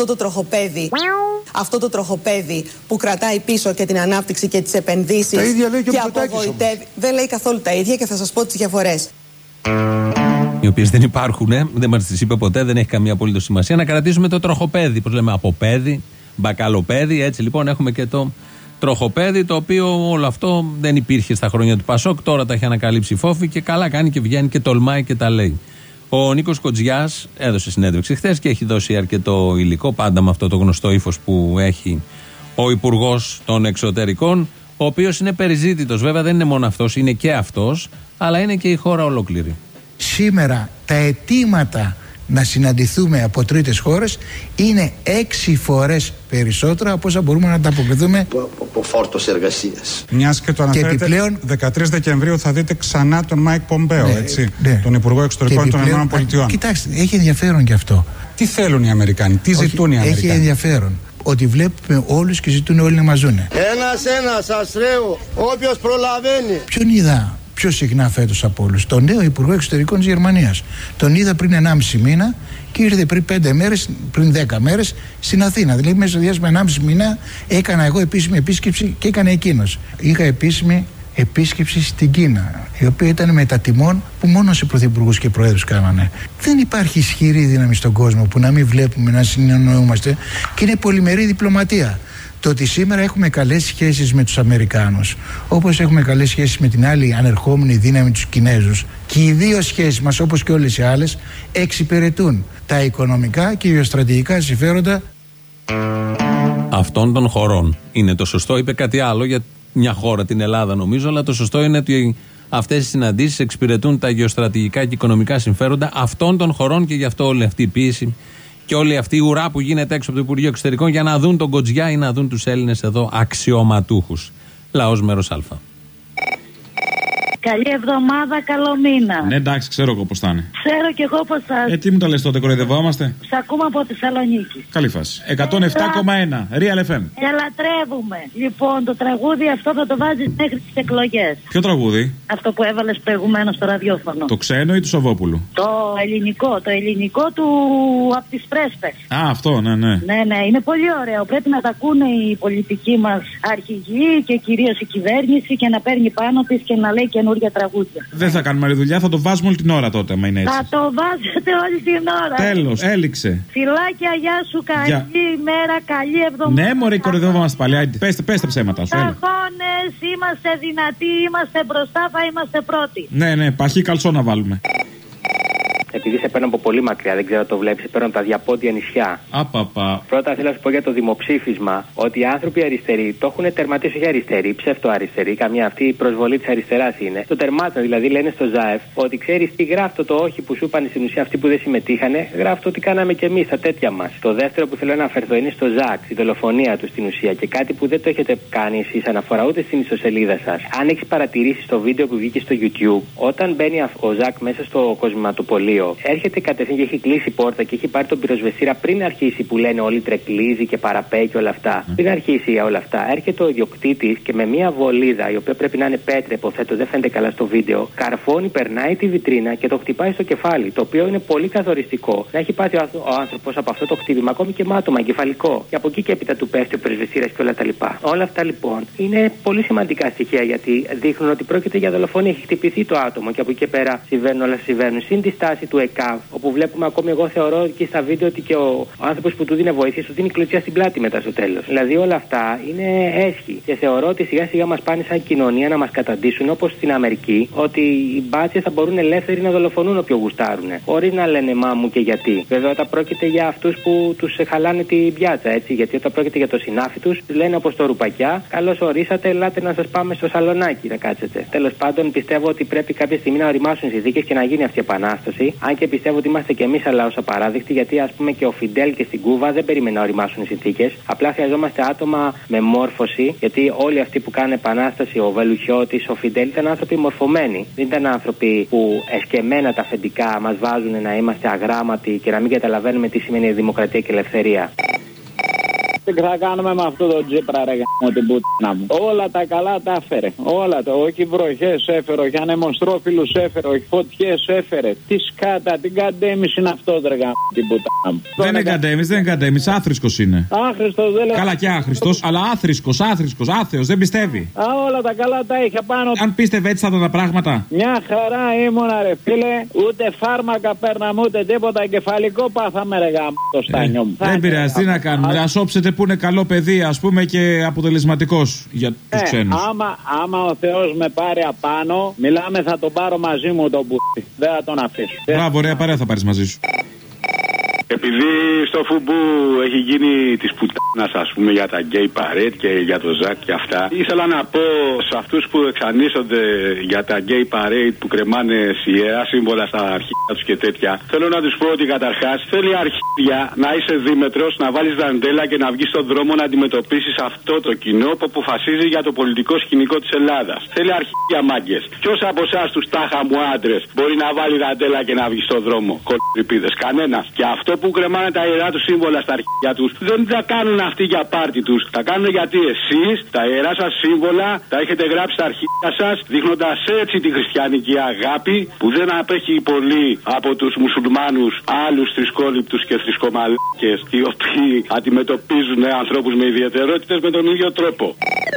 [SPEAKER 19] αυτό το τροχοπέδι που κρατάει πίσω και την ανάπτυξη και τις επενδύσεις.
[SPEAKER 6] Τα ίδια λέει και
[SPEAKER 19] απογοητεύει. Δεν λέει καθόλου τα ίδια και θα σας πω τις διαφορές.
[SPEAKER 3] Οι οποίες δεν υπάρχουν, δεν μας τις είπε ποτέ, δεν έχει καμία απολύτως σημασία. Να κρατήσουμε το τροχοπέδι, πώς λέμε, από πέδι, μπακαλοπέδι. Έτσι λοιπόν έχουμε και το τροχοπέδι, το οποίο όλο αυτό δεν υπήρχε στα χρόνια του Πασόκ. Τώρα τα έχει ανακαλύψει η Φόφη και καλά κάνει και βγαίνει και τολμάει και τα λέει. Ο Νίκος Κοτζιάς έδωσε συνέντευξη χθες και έχει δώσει αρκετό υλικό, πάντα με αυτό το γνωστό ύφος που έχει ο Υπουργός των Εξωτερικών, ο οποίος είναι περιζήτητος. Βέβαια δεν είναι μόνο αυτός, είναι και αυτός, αλλά είναι και η χώρα ολόκληρη.
[SPEAKER 2] Σήμερα τα αιτήματα να συναντηθούμε από τρίτες χώρες είναι 6 φορές περισσότερα από όσα μπορούμε να ανταποκριθούμε
[SPEAKER 11] από φόρτος εργασίας.
[SPEAKER 5] Μιας και το αναφέρετε, επιπλέον, 13 Δεκεμβρίου θα δείτε ξανά τον Μάικ Πομπέο, έτσι, τον Υπουργό Εξωτερικών των ΗΠΑ.
[SPEAKER 2] Κοιτάξτε, έχει ενδιαφέρον και αυτό.
[SPEAKER 5] Τι θέλουν οι Αμερικάνοι, τι ζητούν οι Αμερικάνοι?
[SPEAKER 2] Έχει ενδιαφέρον ότι βλέπουμε όλους και ζητούν όλοι να μας ζουνε.
[SPEAKER 6] Ένας, αστρέου, όποιος προλαβαίνει.
[SPEAKER 2] Ποιον είδα πιο συχνά φέτος από όλους? Τον νέο Υπουργό Εξωτερικών της Γερμανίας. Τον είδα πριν 1,5 μήνα και ήρθε πριν 5 μέρες, πριν 10 μέρες στην Αθήνα. Δηλαδή μέσα στο διάστημα 1,5 μήνα έκανα εγώ επίσημη επίσκεψη και έκανε εκείνος. Είχα επίσημη επίσκεψη στην Κίνα, η οποία ήταν με τιμών που μόνο σε πρωθυπουργούς και προέδρους κάνανε. Δεν υπάρχει ισχυρή δύναμη στον κόσμο που να μην βλέπουμε, να συνεννοούμαστε, και είναι πολυμερή διπλωματία. Το ότι σήμερα έχουμε καλές σχέσεις με τους Αμερικάνους, όπως έχουμε καλές σχέσεις με την άλλη ανερχόμενη δύναμη, τους Κινέζους, και οι δύο σχέσεις μας, όπως και όλες οι άλλες, εξυπηρετούν τα οικονομικά και γεωστρατηγικά συμφέροντα
[SPEAKER 3] αυτών των χωρών. Είναι το σωστό. Είπε κάτι άλλο για μια χώρα, την Ελλάδα νομίζω, αλλά το σωστό είναι ότι αυτές οι συναντήσεις εξυπηρετούν τα γεωστρατηγικά και οικονομικά συμφέροντα αυτών των χωρών, και γι' αυτό όλη αυτή η πίεση και όλη αυτή η ουρά που γίνεται έξω από το Υπουργείο Εξωτερικών για να δουν τον Κοτζιά ή να δουν τους Έλληνες εδώ αξιωματούχους. Λαός μέρος Α.
[SPEAKER 20] Καλή εβδομάδα, καλό μήνα.
[SPEAKER 21] Ναι, εντάξει, ξέρω εγώ πώς θα είναι.
[SPEAKER 20] Ξέρω κι εγώ πώς θα είναι.
[SPEAKER 21] Τι μου τα λες τότε, κοροϊδευόμαστε?
[SPEAKER 20] Σ' ακούμε από Θεσσαλονίκη.
[SPEAKER 21] Καλή φάση. 107,1 Real FM.
[SPEAKER 20] Ελατρεύουμε. Λοιπόν, το τραγούδι αυτό θα το βάζεις μέχρι τις εκλογές.
[SPEAKER 21] Ποιο τραγούδι?
[SPEAKER 20] Αυτό που έβαλες προηγουμένως στο ραδιόφωνο.
[SPEAKER 21] Το ξένο ή του Σαββόπουλου?
[SPEAKER 20] Το ελληνικό του από τις Πρέσπες.
[SPEAKER 21] Α, αυτό, ναι.
[SPEAKER 20] Ναι, είναι πολύ ωραίο. Πρέπει να τα ακούνε οι πολιτικοί μας αρχηγοί και κυρίως η κυβέρνηση και να παίρνει πάνω της και να λέει καινούργια τραγούδια.
[SPEAKER 21] Δεν θα κάνουμε άλλη δουλειά, θα το βάζουμε όλη την ώρα τότε, μα είναι έτσι.
[SPEAKER 20] Θα το βάζετε όλη την ώρα.
[SPEAKER 21] Τέλος, έληξε.
[SPEAKER 20] Φιλάκια, γεια σου, καλή ημέρα, καλή εβδομάδα.
[SPEAKER 21] Ναι, μωρέ, κοροϊδεύομαστε πάλι. Πες τα ψέματα σου.
[SPEAKER 20] Αγώνες, είμαστε δυνατοί, είμαστε μπροστά, θα είμαστε πρώτοι.
[SPEAKER 21] Ναι, παχύ καλσό να βάλουμε.
[SPEAKER 22] Επειδή σε παίρνω από πολύ μακριά, δεν ξέρω αν το βλέπεις, παίρνω τα διαπόντια νησιά.
[SPEAKER 21] Απαπα.
[SPEAKER 22] Πρώτα θέλω να σου πω για το δημοψήφισμα ότι οι άνθρωποι αριστεροί το έχουν τερματίσει, όχι αριστεροί, ψευτοαριστεροί. Καμία αυτή η προσβολή της αριστεράς είναι. Το τερμάτισαν, δηλαδή λένε στο ΖΑΕΦ ότι ξέρεις τι, γράφτο το όχι που σου είπαν στην ουσία αυτοί που δεν συμμετείχανε, γράφτο ότι κάναμε κι εμείς τα τέτοια μας. Το δεύτερο που θέλω να αναφερθώ είναι στο ΖΑΚ, η δολοφονία του στην ουσία, και κάτι που δεν το έχετε κάνει εσείς αναφορά ούτε στην ιστοσελίδα σας. Αν έχεις παρατηρήσει στο βίντεο που βγήκε στο YouTube, όταν μπαίνει ο ΖΑΚ μέσα στο κοσμηματοπολείο, έρχεται κατευθείαν και έχει κλείσει πόρτα και έχει πάρει τον πυροσβεστήρα πριν αρχίσει που λένε όλοι τρεκλίζει και παραπέει και όλα αυτά. Πριν αρχίσει όλα αυτά, έρχεται ο ιδιοκτήτης και με μια βολίδα, η οποία πρέπει να είναι πέτρα, υποθέτω, δεν φαίνεται καλά στο βίντεο, καρφώνει, περνάει τη βιτρίνα και το χτυπάει στο κεφάλι. Το οποίο είναι πολύ καθοριστικό να έχει πάθει ο άνθρωπος από αυτό το χτύπημα, ακόμη και μάτωμα εγκεφαλικό. Και από εκεί και έπειτα του πέφτει ο πυροσβεστήρας και όλα τα λοιπά. Όλα αυτά λοιπόν είναι πολύ σημαντικά στοιχεία γιατί δείχνουν ότι πρόκειται για δολοφονία. Έχει χτυπηθεί το άτομο και από εκεί και πέρα συμβαίνουν όλα συμβαίνουν. Συν τη στάση του ΕΚΑΒ, όπου βλέπουμε ακόμη, εγώ θεωρώ εκεί στα βίντεο ότι και ο άνθρωπος που του δίνει βοήθεια σου δίνει κλωτσιά στην πλάτη μετά στο τέλος. Δηλαδή όλα αυτά είναι έσχη. Και θεωρώ ότι σιγά σιγά μας πάνε σαν κοινωνία να μας καταντήσουν όπως στην Αμερική, ότι οι μπάτσες θα μπορούν ελεύθεροι να δολοφονούν όποιο γουστάρουν. Χωρίς να λένε μα μου και γιατί. Βέβαια όταν πρόκειται για αυτούς που τους χαλάνε την πιάτσα, έτσι. Γιατί όταν πρόκειται για το συνάφι τους, λένε όπως το ρουπακιά, καλώς ορίσατε, ελάτε να σας πάμε στο σαλονάκι να κάτσετε. Τέλος πάντων, πιστεύω ότι πρέπει κάποια στιγμή να οριμάσουν συνθήκες και να γίνει αυτή η επανάσταση. Αν και πιστεύω ότι είμαστε και εμείς αλλά ως απαράδεκτοι, γιατί ας πούμε και ο Φιντέλ και στην Κούβα δεν περίμενε να οριμάσουν οι συνθήκες. Απλά χρειαζόμαστε άτομα με μόρφωση, γιατί όλοι αυτοί που κάνουν επανάσταση, ο Βελουχιώτης, ο Φιντέλ, ήταν άνθρωποι μορφωμένοι. Δεν ήταν άνθρωποι που εσκεμμένα τα αφεντικά μας βάζουν να είμαστε αγράμματοι και να μην καταλαβαίνουμε τι σημαίνει δημοκρατία και ελευθερία.
[SPEAKER 7] Τι θα κάνουμε με αυτό το Τσίπρα, ρε γάμο την πουτίνα μου. Όλα τα καλά τα έφερε. Όλα τα. Όχι βροχές έφερε, όχι ανεμοστρόφιλους έφερε, όχι φωτιές έφερε. Τι σκάτα, τι καντέμις είναι αυτό, ρε γάμο την πουτίνα μου.
[SPEAKER 21] Δεν είναι καντέμις, δεν είναι καντέμις. Άθρισκος είναι.
[SPEAKER 7] Άχρηστος δεν λέει.
[SPEAKER 21] Καλά και άχρηστος, αλλά άθρισκος, άθεος, δεν πιστεύει.
[SPEAKER 7] Όλα τα καλά τα είχε πάνω.
[SPEAKER 21] Αν πίστευε έτσι θα ήταν τα πράγματα.
[SPEAKER 7] Μια χαρά ήμουνα, ρε φίλε. Ούτε φάρμακα παίρναμε ούτε τίποτα. Εγκεφαλικό πάθαμε, ρε γάμο το στάνιο μου.
[SPEAKER 21] Δεν πειράζει, τι να κάνουμε. Ας όψετε που είναι καλό παιδί, ας πούμε, και αποτελεσματικός για τους ξένους.
[SPEAKER 7] Άμα ο Θεός με πάρει απάνω, μιλάμε, θα τον πάρω μαζί μου τον πούτι. Δεν θα τον αφήσω.
[SPEAKER 21] Μπράβο, ωραία παρέα θα πάρεις μαζί σου.
[SPEAKER 8] Επειδή στο φουμπού έχει γίνει της πουτάνας, ας πούμε, για τα γκέι παρέτ και για το Ζακ και αυτά, ήθελα να πω σε αυτούς που εξανίσονται για τα γκέι παρέτ που κρεμάνε ιερά σύμβολα στα αρχίδια τους και τέτοια, θέλω να τους πω ότι καταρχάς θέλει αρχίδια να είσαι δίμετρος, να βάλεις δαντέλα και να βγεις στον δρόμο να αντιμετωπίσεις αυτό το κοινό που αποφασίζει για το πολιτικό σκηνικό της Ελλάδας. Θέλει αρχίδια, μάγκες. Ποιος από εσάς τους τάχα μου άντρες μπορεί να βάλει δαντέλα και να βγει στον δρόμο? Κολπρίπηδες, κανένας. Και αυτό που κρεμάνε τα ιερά του σύμβολα στα αρχίδια τους δεν τα κάνουν αυτοί για πάρτι τους. Τα κάνουν γιατί εσείς τα ιερά σας σύμβολα τα έχετε γράψει στα αρχίδια σας, δείχνοντας έτσι τη χριστιανική αγάπη που δεν απέχει πολύ από τους μουσουλμάνους, άλλους θρησκόληπτους και θρησκομαλάκες, οι οποίοι αντιμετωπίζουν ανθρώπους με ιδιαιτερότητες με τον ίδιο τρόπο.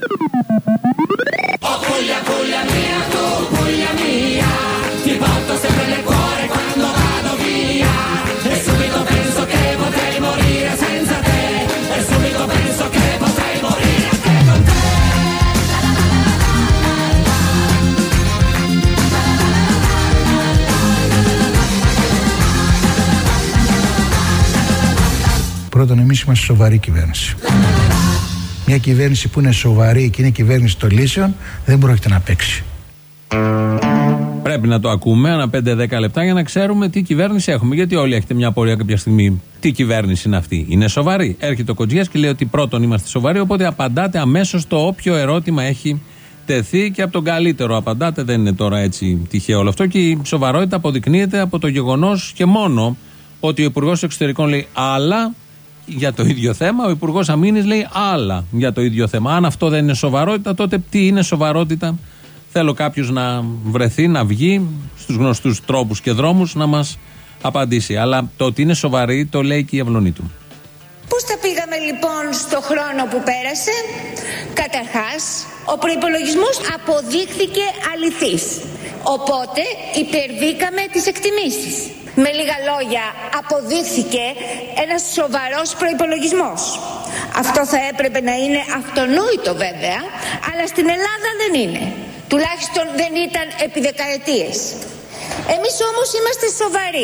[SPEAKER 2] Πρώτον, εμείς είμαστε σοβαρή κυβέρνηση. Μια κυβέρνηση που είναι σοβαρή και είναι κυβέρνηση των λύσεων δεν πρόκειται να παίξει.
[SPEAKER 3] Πρέπει να το ακούμε ανά 5-10 λεπτά για να ξέρουμε τι κυβέρνηση έχουμε. Γιατί όλοι έχετε μια απορία κάποια στιγμή. Τι κυβέρνηση είναι αυτή? Είναι σοβαρή? Έρχεται ο Κοντζιάς και λέει ότι πρώτον είμαστε σοβαροί, οπότε απαντάτε αμέσως το όποιο ερώτημα έχει τεθεί και από τον καλύτερο απαντάτε. Δεν είναι τώρα έτσι τυχαίο όλο αυτό. Και η σοβαρότητα αποδεικνύεται από το γεγονός και μόνο ότι ο Υπουργός Εξωτερικών λέει άλλα για το ίδιο θέμα, ο Υπουργός Αμήνης λέει άλλα για το ίδιο θέμα. Αν αυτό δεν είναι σοβαρότητα, τότε τι είναι σοβαρότητα? Θέλω κάποιος να βρεθεί, να βγει στους γνωστούς τρόπους και δρόμους να μας απαντήσει. Αλλά το ότι είναι σοβαρή το λέει και η αυλωνή του.
[SPEAKER 23] Πώς τα πήγαμε λοιπόν στο χρόνο που πέρασε? Καταρχάς, ο προϋπολογισμός αποδείχθηκε αληθής. Οπότε υπερβήκαμε τις εκτιμήσεις. Με λίγα λόγια, αποδείχθηκε ένας σοβαρός προϋπολογισμός. Αυτό θα έπρεπε να είναι αυτονόητο βέβαια, αλλά στην Ελλάδα δεν είναι. Τουλάχιστον δεν ήταν επί δεκαετίες. Εμείς όμως είμαστε σοβαροί.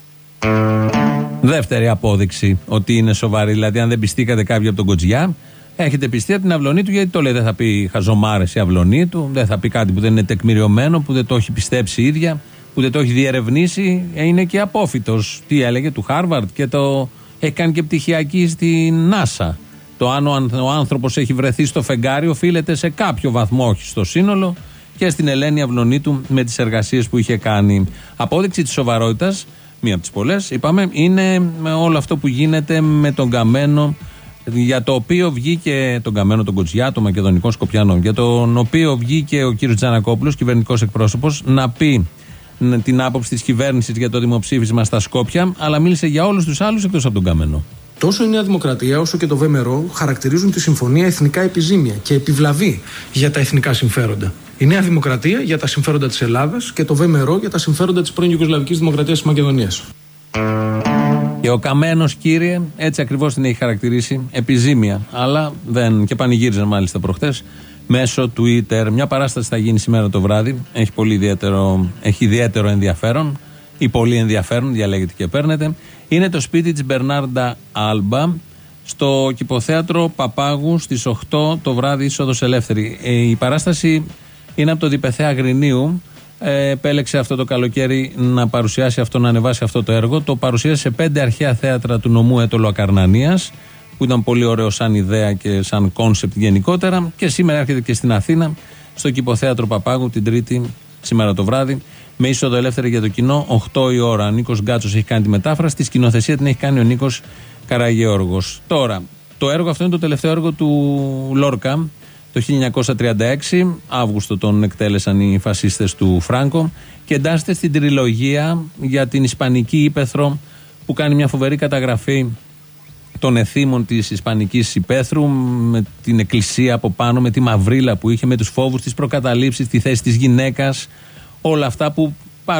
[SPEAKER 3] Δεύτερη απόδειξη ότι είναι σοβαρή. Δηλαδή, αν δεν πιστήκατε κάποιοι από τον Κοντζιά, έχετε πιστεί από την αυλωνή του, γιατί το λέει. Δεν θα πει χαζομάρες η αυλωνή του, δεν θα πει κάτι που δεν είναι τεκμηριωμένο, που δεν το έχει πιστέψει η ίδια, που δεν το έχει διερευνήσει. Είναι και απόφοιτος. Τι έλεγε του Χάρβαρντ και το έχει κάνει και πτυχιακή στη NASA. Το αν ο άνθρωπος έχει βρεθεί στο φεγγάρι οφείλεται σε κάποιο βαθμό, όχι στο σύνολο, και στην Ελένη αυλωνή του με τις εργασίες που είχε κάνει. Απόδειξη της σοβαρότητας, μία από τις πολλές, είπαμε, είναι με όλο αυτό που γίνεται με τον Καμένο, για το οποίο βγήκε τον Καμένο, τον Κοντζιά, τον Μακεδονικό Σκοπιανό, για τον οποίο βγήκε ο κύριος Τζανακόπουλος, κυβερνητικός εκπρόσωπος, να πει την άποψη της κυβέρνησης για το δημοψήφισμα στα Σκόπια, αλλά μίλησε για όλους τους άλλους εκτός από τον Καμένο.
[SPEAKER 10] Τόσο η Νέα Δημοκρατία όσο και το ΒΜΡΟ χαρακτηρίζουν τη συμφωνία εθνικά επιζήμια και επιβλαβή για τα εθνικά συμφέροντα. Η Νέα Δημοκρατία για τα συμφέροντα της Ελλάδας και το ΒΜΡΟ για τα συμφέροντα της πρώην Ιουγκοσλαβικής Δημοκρατίας της Μακεδονίας.
[SPEAKER 3] Και ο Καμένος, κύριε, έτσι ακριβώς την έχει χαρακτηρίσει, επιζήμια. Αλλά δεν. Και πανηγύριζαν μάλιστα προχτές μέσω Twitter. Μια παράσταση θα γίνει σήμερα το βράδυ. Έχει ιδιαίτερο ενδιαφέρον. Ή πολύ ενδιαφέρον, διαλέγετε και παίρνετε. Είναι το σπίτι της Μπερνάρντα Άλμπα στο Κηποθέατρο Παπάγου στις 8 το βράδυ, είσοδος ελεύθερη. Η παράσταση είναι από το Διπεθέα Αγρινίου. Επέλεξε αυτό το καλοκαίρι να παρουσιάσει αυτό, να ανεβάσει αυτό το έργο. Το παρουσίασε σε 5 αρχαία θέατρα του νομού Έτωλου Ακαρνανίας, που ήταν πολύ ωραίο σαν ιδέα και σαν κόνσεπτ γενικότερα. Και σήμερα έρχεται και στην Αθήνα, στο Κηποθέατρο Παπάγου, την Τρίτη, σήμερα το βράδυ, με είσοδο ελεύθερη για το κοινό, 8 η ώρα. Ο Νίκος Γκάτσος έχει κάνει τη μετάφραση, τη σκηνοθεσία την έχει κάνει ο Νίκος Καραγεώργος. Τώρα, Το έργο αυτό είναι το τελευταίο έργο του Λόρκα. Το 1936, Αύγουστο τον εκτέλεσαν οι φασίστες του Φράγκο και εντάσσεται στην τριλογία για την Ισπανική Ύπαιθρο που κάνει μια φοβερή καταγραφή των εθήμων της Ισπανικής Υπαίθρου, με την εκκλησία από πάνω, με τη μαυρίλα που είχε, με τους φόβους, τις προκαταλήψεις, τη θέση της γυναίκας, όλα αυτά που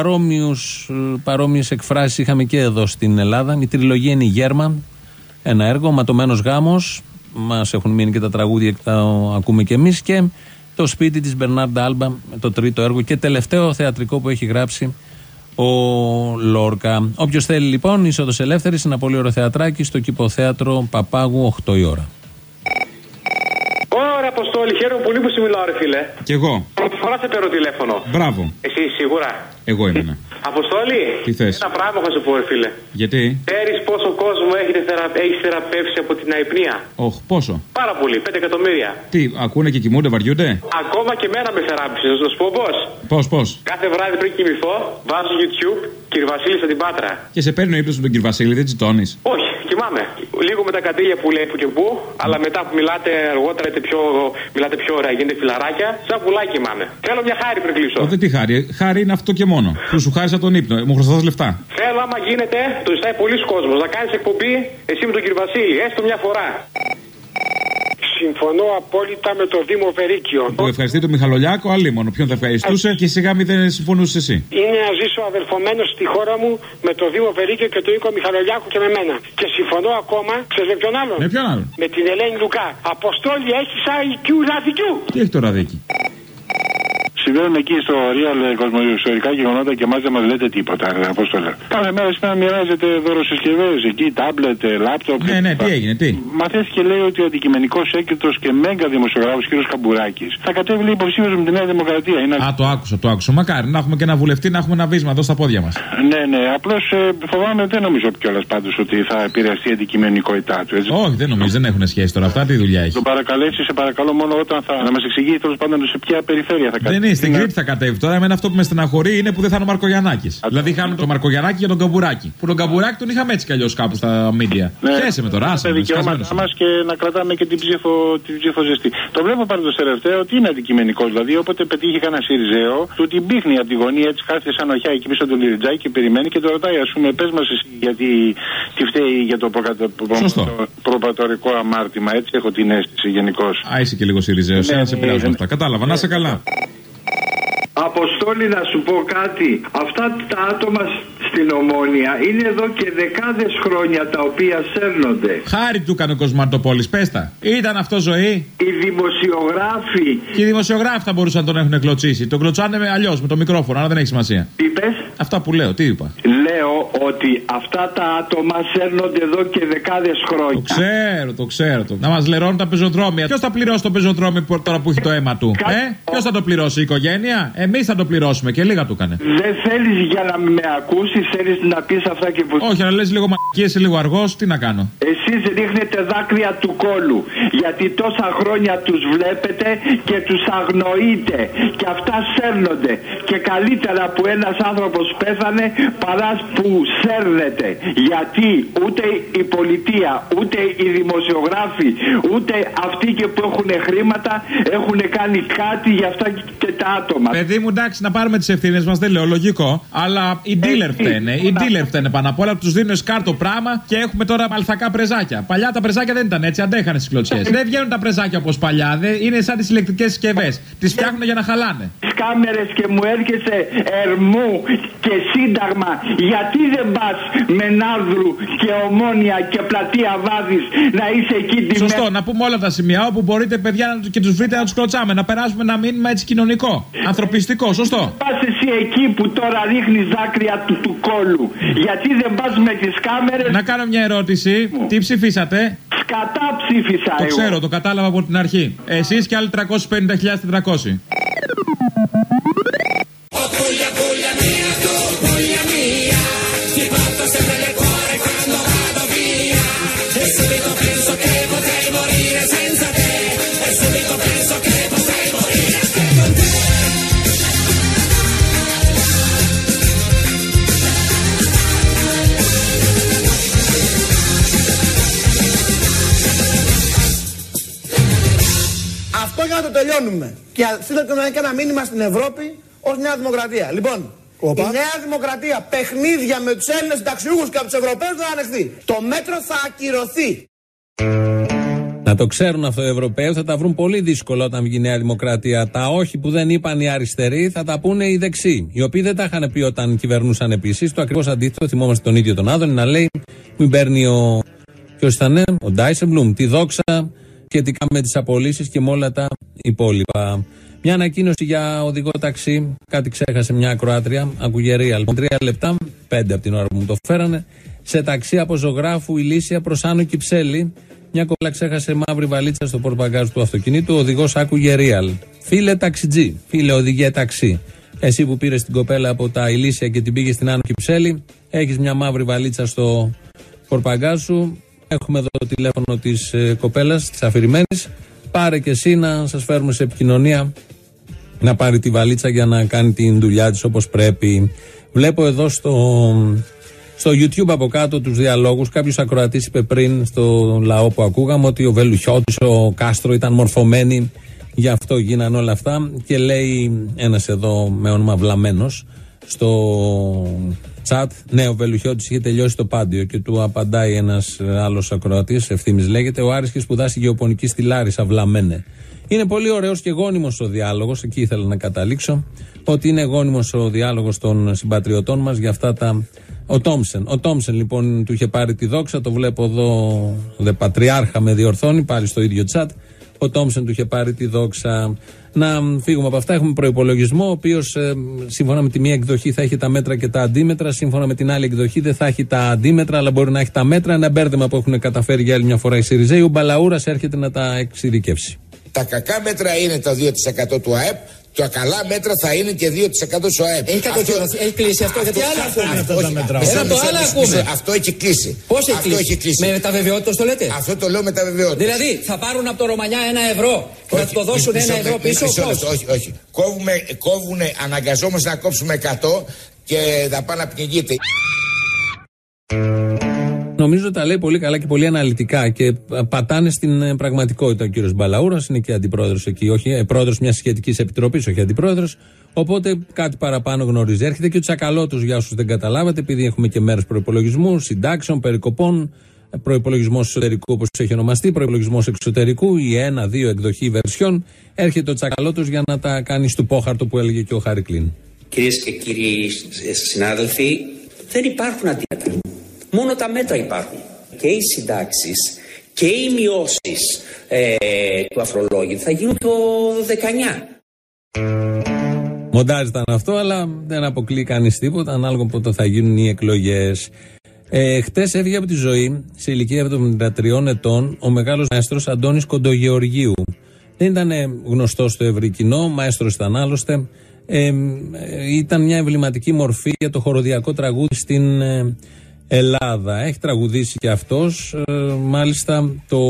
[SPEAKER 3] παρόμοιες εκφράσεις είχαμε και εδώ στην Ελλάδα. Η τριλογία είναι η Γέρμαν, ένα έργο, Ματωμένος γάμος, μας έχουν μείνει και τα τραγούδια και τα ακούμε και εμείς, και το σπίτι της Μπερνάρντα Άλμπα, το τρίτο έργο και τελευταίο θεατρικό που έχει γράψει ο Λόρκα. Όποιος θέλει λοιπόν, είσοδος ελεύθερης, ένα πολύ ωραίο θεατράκι στο Κηποθέατρο Παπάγου, 8 η ώρα.
[SPEAKER 13] Ωραία, Αποστόλη, χαίρομαι πολύ που σε μιλάω, ρε φίλε.
[SPEAKER 21] Κι εγώ.
[SPEAKER 13] Πρώτη φορά σε παίρνω τηλέφωνο.
[SPEAKER 21] Μπράβο.
[SPEAKER 13] Εσύ σίγουρα.
[SPEAKER 21] Εγώ είμαι, ναι.
[SPEAKER 13] Αποστόλη,
[SPEAKER 21] τι θες?
[SPEAKER 13] Ένα πράγμα θα σου πω, ρε φίλε.
[SPEAKER 21] Γιατί?
[SPEAKER 13] Ξέρεις πόσο κόσμο έχεις θεραπεύσει από την αϊπνία?
[SPEAKER 21] Όχι, πόσο?
[SPEAKER 13] Πάρα πολύ, 5 εκατομμύρια.
[SPEAKER 21] Τι, ακούνε και κοιμούνται, βαριούνται?
[SPEAKER 13] Ακόμα και εμένα με θεράπευσε, να σου πω πώς.
[SPEAKER 21] Πώς?
[SPEAKER 13] Κάθε βράδυ πριν κοιμηθώ, βάζω YouTube, κύριε Βασίλη στην Πάτρα.
[SPEAKER 21] Και σε παίρνει ο ύπνος με τον κύριο Βασίλη, δεν τσιτώνεις?
[SPEAKER 13] Όχι, κοιμάμαι. Λίγο με τα κατήλια που λέει που και που, αλλά μετά που μιλάτε αργότερα μιλάτε πιο ωραία, γίνετε φιλαράκια, σαν πουλάκι κοιμάμαι. Θέλω μια χάρη πριν κλείσω.
[SPEAKER 21] Δεν τι χάρη, χάρη είναι αυτό και μόνο. Που σου χάρισα τον ύπνο, μου χρωστάς λεφτά.
[SPEAKER 13] Θέλω, άμα γίνεται, το ζητάει πολλοί κόσμος, να κάνεις εκπομπή εσύ με τον κύριο Βασίλη, έστω μια φορά.
[SPEAKER 15] Συμφωνώ απόλυτα με το Δήμο Βερίκιο.
[SPEAKER 21] Το ευχαριστεί τον Μιχαλολιάκο, αλλήμον. Ποιον θα ευχαριστούσε και σιγά μη δεν συμφωνούσε εσύ.
[SPEAKER 15] Είναι να ζήσω αδελφωμένος στη χώρα μου με το Δήμο Βερίκιο και το οίκο Μιχαλολιάκου και με μένα. Και συμφωνώ ακόμα, ξέρεις με ποιον άλλον?
[SPEAKER 21] Με ποιον άλλον?
[SPEAKER 15] Με την Ελένη Λουκά. Αποστόλη, έχεις IQ ραδικιού.
[SPEAKER 21] Τι έχει το ραδίκι?
[SPEAKER 16] Συμβαίνουν εκεί στο Real κοσμοϊστορικά γεγονότα και εμάς δεν μας λέτε τίποτα, Απόστολε. Κάθε μέρα σήμερα μοιράζεται δωροσυσκευές εκεί, τάμπλετ, λάπτοπ.
[SPEAKER 21] Ναι, τι έγινε, τι?
[SPEAKER 16] Μαθαίθηκε, λέει, ότι ο αντικειμενικός έκριτος και μέγα δημοσιογράφος κ. Καμπουράκης θα κατέβει, λέει, υποψήφιος με τη Νέα Δημοκρατία.
[SPEAKER 21] Α, το άκουσα. Μακάρι να έχουμε και ένα βουλευτή, να έχουμε ένα βίσμα εδώ στα πόδια μας.
[SPEAKER 16] Ναι, απλώς φοβάμαι, δεν νομίζω κιόλας πάντως ότι θα επηρεαστεί η αντικειμενικότητά του. Έτσι.
[SPEAKER 21] Όχι, δεν νομίζω, δεν έχουν σχέση τώρα αυτά, τι δουλειά έχει.
[SPEAKER 16] Τον παρακαλέσει, σε παρακαλώ, μόνο όταν θα να μας εξηγήσει τέλος πάντων σε ποια περιφέρεια θα κατέβει.
[SPEAKER 21] Στην Κρήτη θα κατέβει. Τώρα, εμένα αυτό που με στεναχωρεί είναι που δεν θα είναι ο Μαρκογιαννάκης. Δηλαδή, είχαμε τον Μαρκογιαννάκη για τον Καμπουράκη. Που τον Καμπουράκη τον είχαμε έτσι κι αλλιώς κάπου στα μίντια. Χαίρεσαι με το ράσα.
[SPEAKER 16] Τα δικαιώματά μας και να κρατάμε και την ψήφο ζεστή. Το βλέπω πάντως τελευταίο ότι είναι αντικειμενικό. Δηλαδή, όποτε πετύχει κανένα Σιριζέο, του την πίχνει από τη γωνία, έτσι κάθεται σαν οχιά εκεί πίσω τον Λιριτζάκη και περιμένει και το ρωτάει, ας πούμε, πες μας εσύ γιατί τι φταίει για το προπατορικό αμάρτημα. Έτσι έχω την αίσθηση γενικώς.
[SPEAKER 21] Α, είσαι και λίγο Σιριζέος, να σε πειράζουν αυτά. Κατάλαβα, να είσαι καλά.
[SPEAKER 24] Αποστόλη, να σου πω κάτι. Αυτά τα άτομα στην Ομόνια είναι εδώ και δεκάδες χρόνια τα οποία σέρνονται.
[SPEAKER 21] Χάρη του έκανε ο Κοσμαρτοπόλης, πες τα. Ήταν αυτό ζωή?
[SPEAKER 24] Οι δημοσιογράφοι.
[SPEAKER 21] Και οι δημοσιογράφοι θα μπορούσαν να τον έχουν κλωτσίσει. Τον κλωτσάνε αλλιώς με το μικρόφωνο, αλλά δεν έχει σημασία.
[SPEAKER 24] Τι πες?
[SPEAKER 21] Αυτά που λέω, τι είπα?
[SPEAKER 24] Λέω ότι αυτά τα άτομα σέρνονται εδώ και δεκάδες χρόνια.
[SPEAKER 21] Το ξέρω. Να μας λερώνουν τα πεζοδρόμια. Ποιος θα πληρώσει το πεζοδρόμιο τώρα που έχει το αίμα του? Ποιος θα το πληρώσει, η οικογένεια? Εμείς θα το πληρώσουμε και λίγα του έκανε.
[SPEAKER 24] Δεν θέλεις για να με ακούσεις, θέλεις να πεις αυτά και που.
[SPEAKER 21] Όχι, αλλά λες λίγο μακκί, είσαι λίγο αργός, τι να κάνω?
[SPEAKER 24] Εσείς ρίχνετε δάκρυα του κόλου. Γιατί τόσα χρόνια τους βλέπετε και τους αγνοείτε. Και αυτά σέρνονται. Και καλύτερα που ένας άνθρωπος πέθανε παρά που σέρνετε. Γιατί ούτε η πολιτεία, ούτε οι δημοσιογράφοι, ούτε αυτοί και που έχουν χρήματα έχουν κάνει κάτι για αυτά και τα άτομα.
[SPEAKER 21] Παιδί μου, εντάξει, να πάρουμε τις ευθύνες μας, δεν λέω λογικό. Αλλά οι dealer φταίνε. Οι dealer φταίνε πάνω απ' όλα που τους δίνουν σκάρτο πράγμα και έχουμε τώρα αλθακά πρεζάκια. Παλιά τα πρεζάκια δεν ήταν έτσι, αντέχανε στις κλωτσιές. Δεν βγαίνουν τα πρεζάκια όπως παλιά. Είναι σαν τις ηλεκτρικές συσκευές. Τις φτιάχνουν για να χαλάνε.
[SPEAKER 24] Κάμερες και μου έρχεσαι Ερμού και Σύνταγμα. Γιατί δεν πας Μενάδρου και Ομόνια και Πλατεία Βάδης να είσαι εκεί τη
[SPEAKER 21] Σωστό, να πούμε όλα τα σημεία όπου μπορείτε, παιδιά, και τους βρείτε να τους κλωτσάμε. Να περάσουμε ένα μήνυμα έτσι κοινωνικό, ανθρωπιστικό, σωστό.
[SPEAKER 24] Πας εσύ εκεί που τώρα ρίχνεις δάκρυα του κόλου. Γιατί δεν πας με τις κάμερες?
[SPEAKER 21] Να κάνω μια ερώτηση. Τι ψηφίσατε?
[SPEAKER 24] Σκατά ψήφισα.
[SPEAKER 21] Το ξέρω, το κατάλαβα από την αρχή. Εσείς και άλλοι 350.400.
[SPEAKER 4] τελειώνουμε. Και στείλω και ένα μήνυμα στην Ευρώπη ως Νέα Δημοκρατία. Λοιπόν, η Νέα Δημοκρατία παιχνίδια με τους Έλληνες συνταξιούχους και από τους Ευρωπαίους δεν θα ανεχθεί. Το μέτρο θα ακυρωθεί.
[SPEAKER 3] Να το ξέρουν αυτό οι Ευρωπαίοι, θα τα βρουν πολύ δύσκολο όταν βγει η Νέα Δημοκρατία. Τα όχι που δεν είπαν οι αριστεροί θα τα πούνε οι δεξιοί. Οι οποίοι δεν τα είχαν πει όταν κυβερνούσαν επίσης. Το ακριβώς αντίθετο, θυμόμαστε τον ίδιο τον Άδωνη να λέει: μην παίρνει ο. Ποιος ήταν, ο Ντάισεμπλουμ, τη δόξα σχετικά με τις απολύσεις και με όλα τα υπόλοιπα. Μια ανακοίνωση για οδηγό ταξί. Κάτι ξέχασε μια ακροάτρια. Ακούγε real. 3 λεπτά, 5 από την ώρα που μου το φέρανε. Σε ταξί από Ζωγράφου Ηλίσια προς Άνω Κυψέλη. Μια κοπέλα ξέχασε μαύρη βαλίτσα στο πορτμπαγκάζ του αυτοκινήτου. Ο οδηγός άκουγε real. Φίλε ταξιτζή, φίλε οδηγέ ταξί. Εσύ που πήρες την κοπέλα από τα Ηλίσια και την πήγες στην Άνω Κυψέλη, έχεις μια μαύρη βαλίτσα στο πορτμπαγκάζ σου. Έχουμε εδώ το τηλέφωνο της κοπέλας, της αφηρημένης. Πάρε και εσύ να σας φέρουμε σε επικοινωνία να πάρει τη βαλίτσα για να κάνει την δουλειά της όπως πρέπει. Βλέπω εδώ στο YouTube από κάτω τους διαλόγους. Κάποιος ακροατής είπε πριν στο λαό που ακούγαμε ότι ο Βελουχιώτης, ο Κάστρο ήταν μορφωμένοι, γι' αυτό γίνανε όλα αυτά. Και λέει ένας εδώ με όνομα Βλαμένος στο chat, ναι, ο Βελουχιώτης είχε τελειώσει το Πάντιο. Και του απαντάει ένας άλλος ακροατής, Ευθύμης λέγεται, ο Άρης είχε σπουδάσει γεωπονική στη Λάρισα, Βλαμένε. Είναι πολύ ωραίος και γόνιμος ο διάλογος, εκεί ήθελα να καταλήξω, ότι είναι γόνιμος ο διάλογος των συμπατριωτών μας για αυτά τα. Ο Τόμσεν λοιπόν του είχε πάρει τη δόξα, το βλέπω εδώ, δε Πατριάρχα με διορθώνει, πάλι στο ίδιο chat. Ο Τόμσεν του είχε πάρει τη δόξα. Να φύγουμε από αυτά. Έχουμε προϋπολογισμό, ο οποίος σύμφωνα με τη μία εκδοχή θα έχει τα μέτρα και τα αντίμετρα. Σύμφωνα με την άλλη εκδοχή δεν θα έχει τα αντίμετρα, αλλά μπορεί να έχει τα μέτρα. Ένα μπέρδεμα που έχουν καταφέρει για άλλη μια φορά οι Σιριζέοι. Ο Μπαλαούρας έρχεται να τα εξειδικεύσει.
[SPEAKER 12] Τα κακά μέτρα είναι το 2% του ΑΕΠ. Τα καλά μέτρα θα είναι και 2% του ΑΕΠ.
[SPEAKER 14] Έχει κλείσει αυτό, γιατί άλλα ακούμε αυτά τα μέτρα.
[SPEAKER 12] Αυτό έχει κλείσει.
[SPEAKER 14] Πώς έχει κλείσει? Με τα βεβαιότητα το λέτε?
[SPEAKER 12] Αυτό το λέω με τα βεβαιότητα.
[SPEAKER 14] Δηλαδή θα πάρουν από το Ρωμανιά 1 ευρώ και θα το δώσουν 1 ευρώ πίσω?
[SPEAKER 12] Όχι. Κόβουνε, αναγκαζόμαστε να κόψουμε 100 και θα πάνε να πνιγείτε.
[SPEAKER 3] Νομίζω τα λέει πολύ καλά και πολύ αναλυτικά και πατάνε στην πραγματικότητα. Ο κύριος Μπαλαούρας είναι και αντιπρόεδρος εκεί, όχι πρόεδρος μιας σχετικής επιτροπής, όχι αντιπρόεδρος. Οπότε κάτι παραπάνω γνωρίζει. Έρχεται και ο Τσακαλώτος, για όσους δεν καταλάβατε, επειδή έχουμε και μέρες προϋπολογισμού, συντάξεων, περικοπών, προϋπολογισμός εσωτερικού όπως έχει ονομαστεί, προϋπολογισμός εξωτερικού, η 1-2 εκδοχή βερσιών. Έρχεται ο Τσακαλώτος για να τα κάνει στο πόχαρτο που έλεγε και ο Χαρικλίν.
[SPEAKER 17] Κυρίες και κύριοι συνάδελφοι, δεν υπάρχουν αντίμετρα. Μόνο τα μέτρα υπάρχουν. Και οι συντάξεις και οι μειώσεις του αφρολόγητου θα γίνουν το 19.
[SPEAKER 3] Μοντάζ ήταν αυτό, αλλά δεν αποκλεί κανείς τίποτα ανάλογα πότε θα γίνουν οι εκλογές. Χτες έφυγε από τη ζωή σε ηλικία 73 ετών ο μεγάλος μαέστρος Αντώνης Κοντογεωργίου. Δεν ήταν γνωστός στο ευρύ κοινό, μαέστρος ήταν άλλωστε. Ήταν μια εμβληματική μορφή για το χοροδιακό τραγούδι στην Ελλάδα. Έχει τραγουδήσει και αυτός, μάλιστα το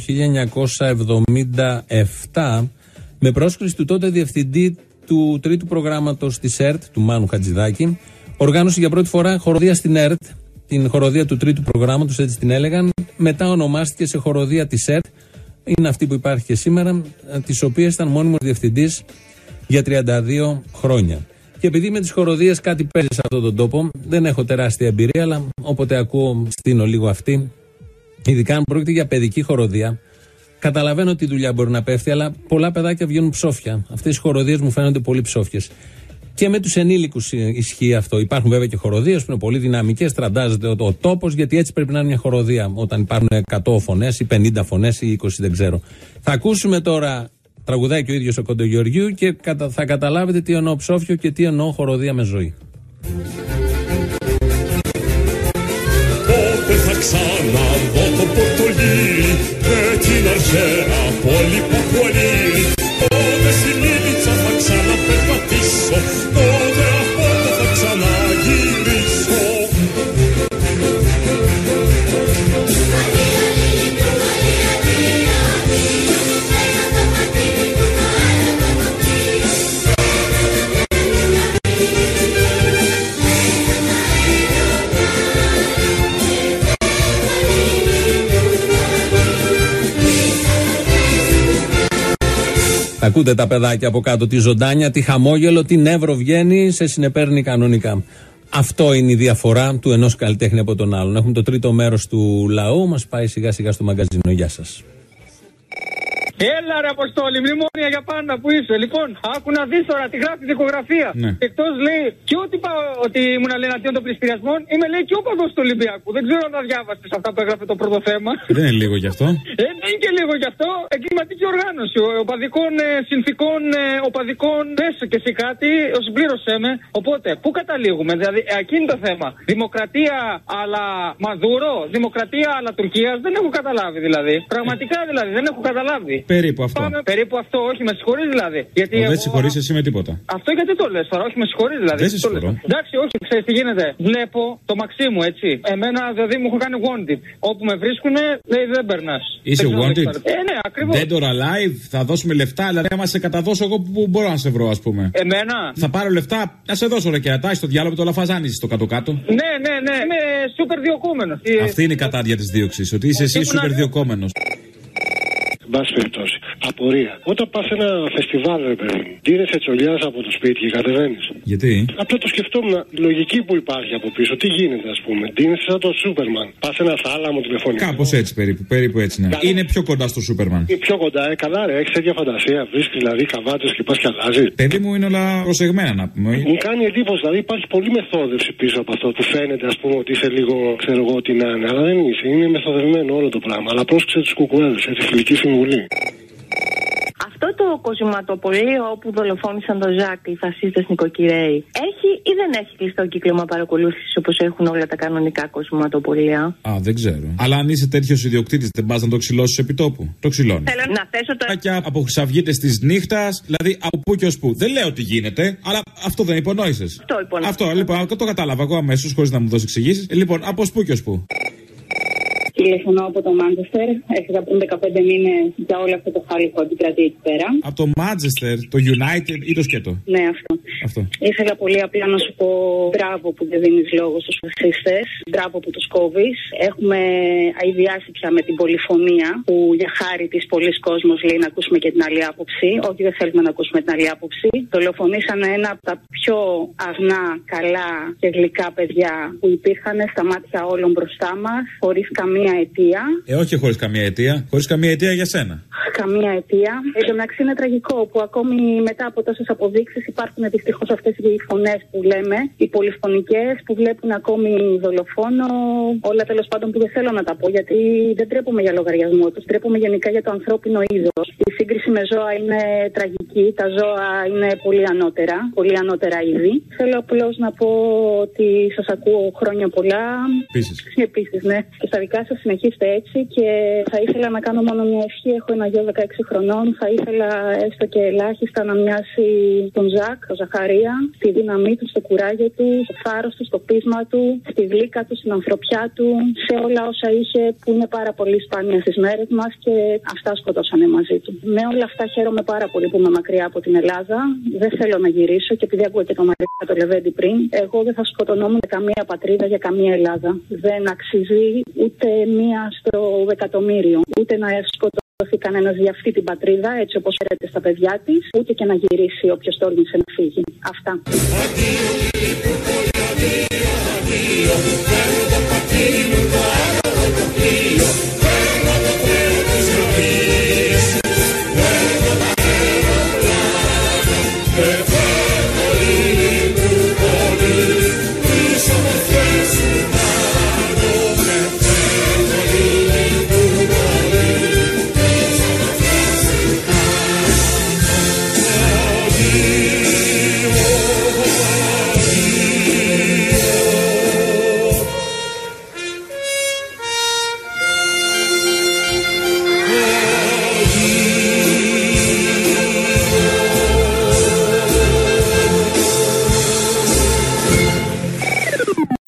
[SPEAKER 3] 1977 με πρόσκληση του τότε διευθυντή του τρίτου προγράμματος της ΕΡΤ, του Μάνου Χατζηδάκη, οργάνωσε για πρώτη φορά χοροδία στην ΕΡΤ, την χοροδία του τρίτου προγράμματος, έτσι την έλεγαν. Μετά ονομάστηκε σε χοροδία της ΕΡΤ, είναι αυτή που υπάρχει και σήμερα, της οποίας ήταν μόνιμος διευθυντής για 32 χρόνια. Και επειδή με τις χοροδίες κάτι παίζει σε αυτόν τον τόπο, δεν έχω τεράστια εμπειρία, αλλά όποτε ακούω, στείνω λίγο αυτή. Ειδικά αν πρόκειται για παιδική χοροδία, καταλαβαίνω ότι η δουλειά μπορεί να πέφτει, αλλά πολλά παιδάκια βγαίνουν ψόφια. Αυτές οι χοροδίες μου φαίνονται πολύ ψόφιες. Και με τους ενήλικους ισχύει αυτό. Υπάρχουν βέβαια και χοροδίες που είναι πολύ δυναμικές, τραντάζεται ο τόπος, γιατί έτσι πρέπει να είναι μια χοροδία. Όταν υπάρχουν 100 φωνές ή 50 φωνές ή 20, δεν ξέρω. Θα ακούσουμε τώρα. Τραγουδάει και ο ίδιος ο Κοντογεωργίου και θα καταλάβετε τι εννοώ ψόφιο και τι εννοώ χοροδία με ζωή.
[SPEAKER 18] Πότε θα ξαναδώ το Πορτολί με την αρχαία πόλη που χωρεί? Πότε στη Λίβιτσα θα ξαναπερπατήσω? Πότε από εδώ θα ξαναγυρίσω?
[SPEAKER 3] Ακούτε τα παιδάκια από κάτω, τη ζωντάνια, τη χαμόγελο, την νεύρο βγαίνει, σε συνεπέρνει κανονικά. Αυτό είναι η διαφορά του ενός καλλιτέχνη από τον άλλον. Έχουμε το τρίτο μέρος του λαού, μας πάει σιγά σιγά στο μαγκαζίνο. Γεια σας.
[SPEAKER 1] Έλα ρε Αποστόλη, μνημόνια για πάντα που είσαι. Λοιπόν, άκου να δεις τώρα, τη γράφει δικογραφία.
[SPEAKER 21] Ναι.
[SPEAKER 1] Εκτός λέει και ό,τι πάω ότι ήμουν εναντίον των πληστηριασμών, είμαι λέει και όπαδος του Ολυμπιακού. Δεν ξέρω αν τα διάβασες αυτά που έγραφε το πρώτο θέμα.
[SPEAKER 21] Δεν είναι λίγο γι' αυτό.
[SPEAKER 1] Είναι και λίγο γι' αυτό. Εγκληματική οργάνωση οπαδικών συνθηκών, οπαδικών. Πες και εσύ κάτι, συμπλήρωσέ με. Οπότε, πού καταλήγουμε, δηλαδή, εκεί είναι το θέμα. Δημοκρατία αλλά Μαδούρο, δημοκρατία αλλά Τουρκίας, δεν έχω καταλάβει δηλαδή. Πραγματικά δηλαδή, δεν έχω καταλάβει.
[SPEAKER 21] Περίπου αυτό.
[SPEAKER 1] Περίπου αυτό, όχι, με συγχωρείς δηλαδή. Γιατί
[SPEAKER 21] δεν συγχωρείς εσύ με τίποτα.
[SPEAKER 1] Αυτό γιατί το λες τώρα, όχι, με συγχωρείς δηλαδή.
[SPEAKER 21] Δεν συγχωρώ.
[SPEAKER 1] Εντάξει, όχι, ξέρεις τι γίνεται. Βλέπω το Μαξίμου, έτσι. Εμένα δηλαδή μου έχουν κάνει wanted. Όπου με βρίσκουνε, λέει δεν περνάς.
[SPEAKER 21] Είσαι wanted.
[SPEAKER 1] Ναι, ακριβώς.
[SPEAKER 21] Dead or alive, θα δώσουμε λεφτά. Δηλαδή, άμα σε καταδώσω εγώ που μπορώ να σε βρω, ας πούμε.
[SPEAKER 1] Εμένα.
[SPEAKER 21] Θα πάρω λεφτά, να σε δώσω ρε κερατά στο διάλογο με το λαφαζάνι στο κάτω-κάτω.
[SPEAKER 1] Ναι. Είμαι σούπερ διοκόμενος.
[SPEAKER 21] Αυτή είναι η κατάδια της δίωξης. Ότι είσαι εσύ σούπερ διοκόμενος.
[SPEAKER 9] Εν πάση περιπτώσει, απορία. Όταν πα σε ένα φεστιβάλ, ρε παιδί, ντύνεσαι τσολιάς από το σπίτι και κατεβαίνεις.
[SPEAKER 21] Γιατί?
[SPEAKER 9] Απλά το σκεφτόμουν, η λογική που υπάρχει από πίσω, τι γίνεται, ας πούμε. Ντύνεσαι σαν το Σούπερμαν. Πα σε ένα θάλαμο τηλεφωνικό.
[SPEAKER 21] Κάπως έτσι περίπου έτσι, ναι. Είναι πιο κοντά στο Σούπερμαν.
[SPEAKER 9] Πιο κοντά, καλά, ρε, έχει τέτοια φαντασία. Βρίσκει δηλαδή καβάτες και πα και αλλάζει.
[SPEAKER 21] Παιδί μου είναι όλα προσεγμένα να πούμε.
[SPEAKER 9] Μου κάνει εντύπωση, δηλαδή υπάρχει πολλή μεθόδευση πίσω από αυτό που φαίνεται, ας πούμε, ότι είσαι λίγο, ξέρω εγώ τι να είναι. Αλλά δεν είσαι, είναι μεθοδευμένο όλο το πράγμα. Αλλά πρόσεξε του κουκουέδες, έτσι, φιλική συμβουλή.
[SPEAKER 11] Αυτό το κοσηματοπολείο όπου δολοφόνησαν τον Ζακ οι φασίστες νοικοκυρέοι έχει ή δεν έχει κλειστό κύκλωμα παρακολούθησης όπως έχουν όλα τα κανονικά κοσηματοπολεία?
[SPEAKER 21] Α, δεν ξέρω. Αλλά αν είσαι τέτοιος ιδιοκτήτης, δεν πας να το ξυλώσεις επί τόπου? Το ξυλώνεις.
[SPEAKER 11] Θέλω να θέσω το.
[SPEAKER 21] Από χρυσαυγίτες της νύχτας, δηλαδή από πού και ως πού. Δεν λέω τι γίνεται, αλλά αυτό δεν υπονόησες. Αυτό λοιπόν, το κατάλαβα εγώ αμέσως χωρίς να μου δώσει εξηγήσεις. Λοιπόν, από πού και ως πού.
[SPEAKER 19] Τηλεφωνώ από το Μάντσεστερ. Έφυγα πριν 15 μήνες για όλο αυτό το χάλι που αντικρατεί εκεί πέρα.
[SPEAKER 21] Από το Μάντσεστερ, το United ή το σκέτο?
[SPEAKER 19] Ναι, αυτό. Ήθελα πολύ απλά να σου πω μπράβο που δεν δίνεις λόγο στους φασίστες. Μπράβο που τους κόβεις. Έχουμε αηδιάσει πια με την πολυφωνία που για χάρη της πολλής κόσμος λέει να ακούσουμε και την άλλη άποψη. Όχι, δεν θέλουμε να ακούσουμε την άλλη άποψη. Δολοφονήσανε ένα από τα πιο αγνά, καλά και γλυκά παιδιά που υπήρχαν στα μάτια όλων μπροστά μας, χωρίς καμία αιτία.
[SPEAKER 21] Όχι χωρίς καμία αιτία. Χωρίς καμία αιτία για σένα.
[SPEAKER 19] Καμία αιτία. Εν τω μεταξύ είναι τραγικό που ακόμη μετά από τόσες αποδείξεις υπάρχουν δυστυχώς αυτές οι φωνές που λέμε, οι πολυφωνικές που βλέπουν ακόμη δολοφόνο. Όλα τέλος πάντων που δεν θέλω να τα πω γιατί δεν τρέπομαι για λογαριασμό τους. Τρέπομαι γενικά για το ανθρώπινο είδος. Η σύγκριση με ζώα είναι τραγική. Τα ζώα είναι πολύ ανώτερα είδη. Θέλω απλώς να πω ότι σας ακούω χρόνια πολλά. Επίσης, ναι. Και στα δικά σας συνεχίστε έτσι και θα ήθελα να κάνω μόνο μια ευχή. Έχω ένα γιο 16 χρονών. Θα ήθελα έστω και ελάχιστα να μοιάσει τον Ζακ, τον Ζαχαρία, στη δύναμή του, στο κουράγιο του, στο θάρρος του, στο πείσμα του, στη γλύκα του, στην ανθρωπιά του, σε όλα όσα είχε που είναι πάρα πολύ σπάνια στις μέρες μας και αυτά σκοτώσανε μαζί του. Με όλα αυτά χαίρομαι πάρα πολύ που είμαι μακριά από την Ελλάδα. Δεν θέλω να γυρίσω και επειδή ακούω και το Μαρίκα το Λεβέντη πριν, εγώ δεν θα σκοτωνόμουν για καμία πατρίδα, για καμία Ελλάδα. Δεν αξίζει ούτε μία στο εκατομμύριο, ούτε να σκοτωθεί κανένας για αυτή την πατρίδα, έτσι όπως φέρεται στα παιδιά της, ούτε και να γυρίσει όποιος τόλμησε να φύγει. Αυτά.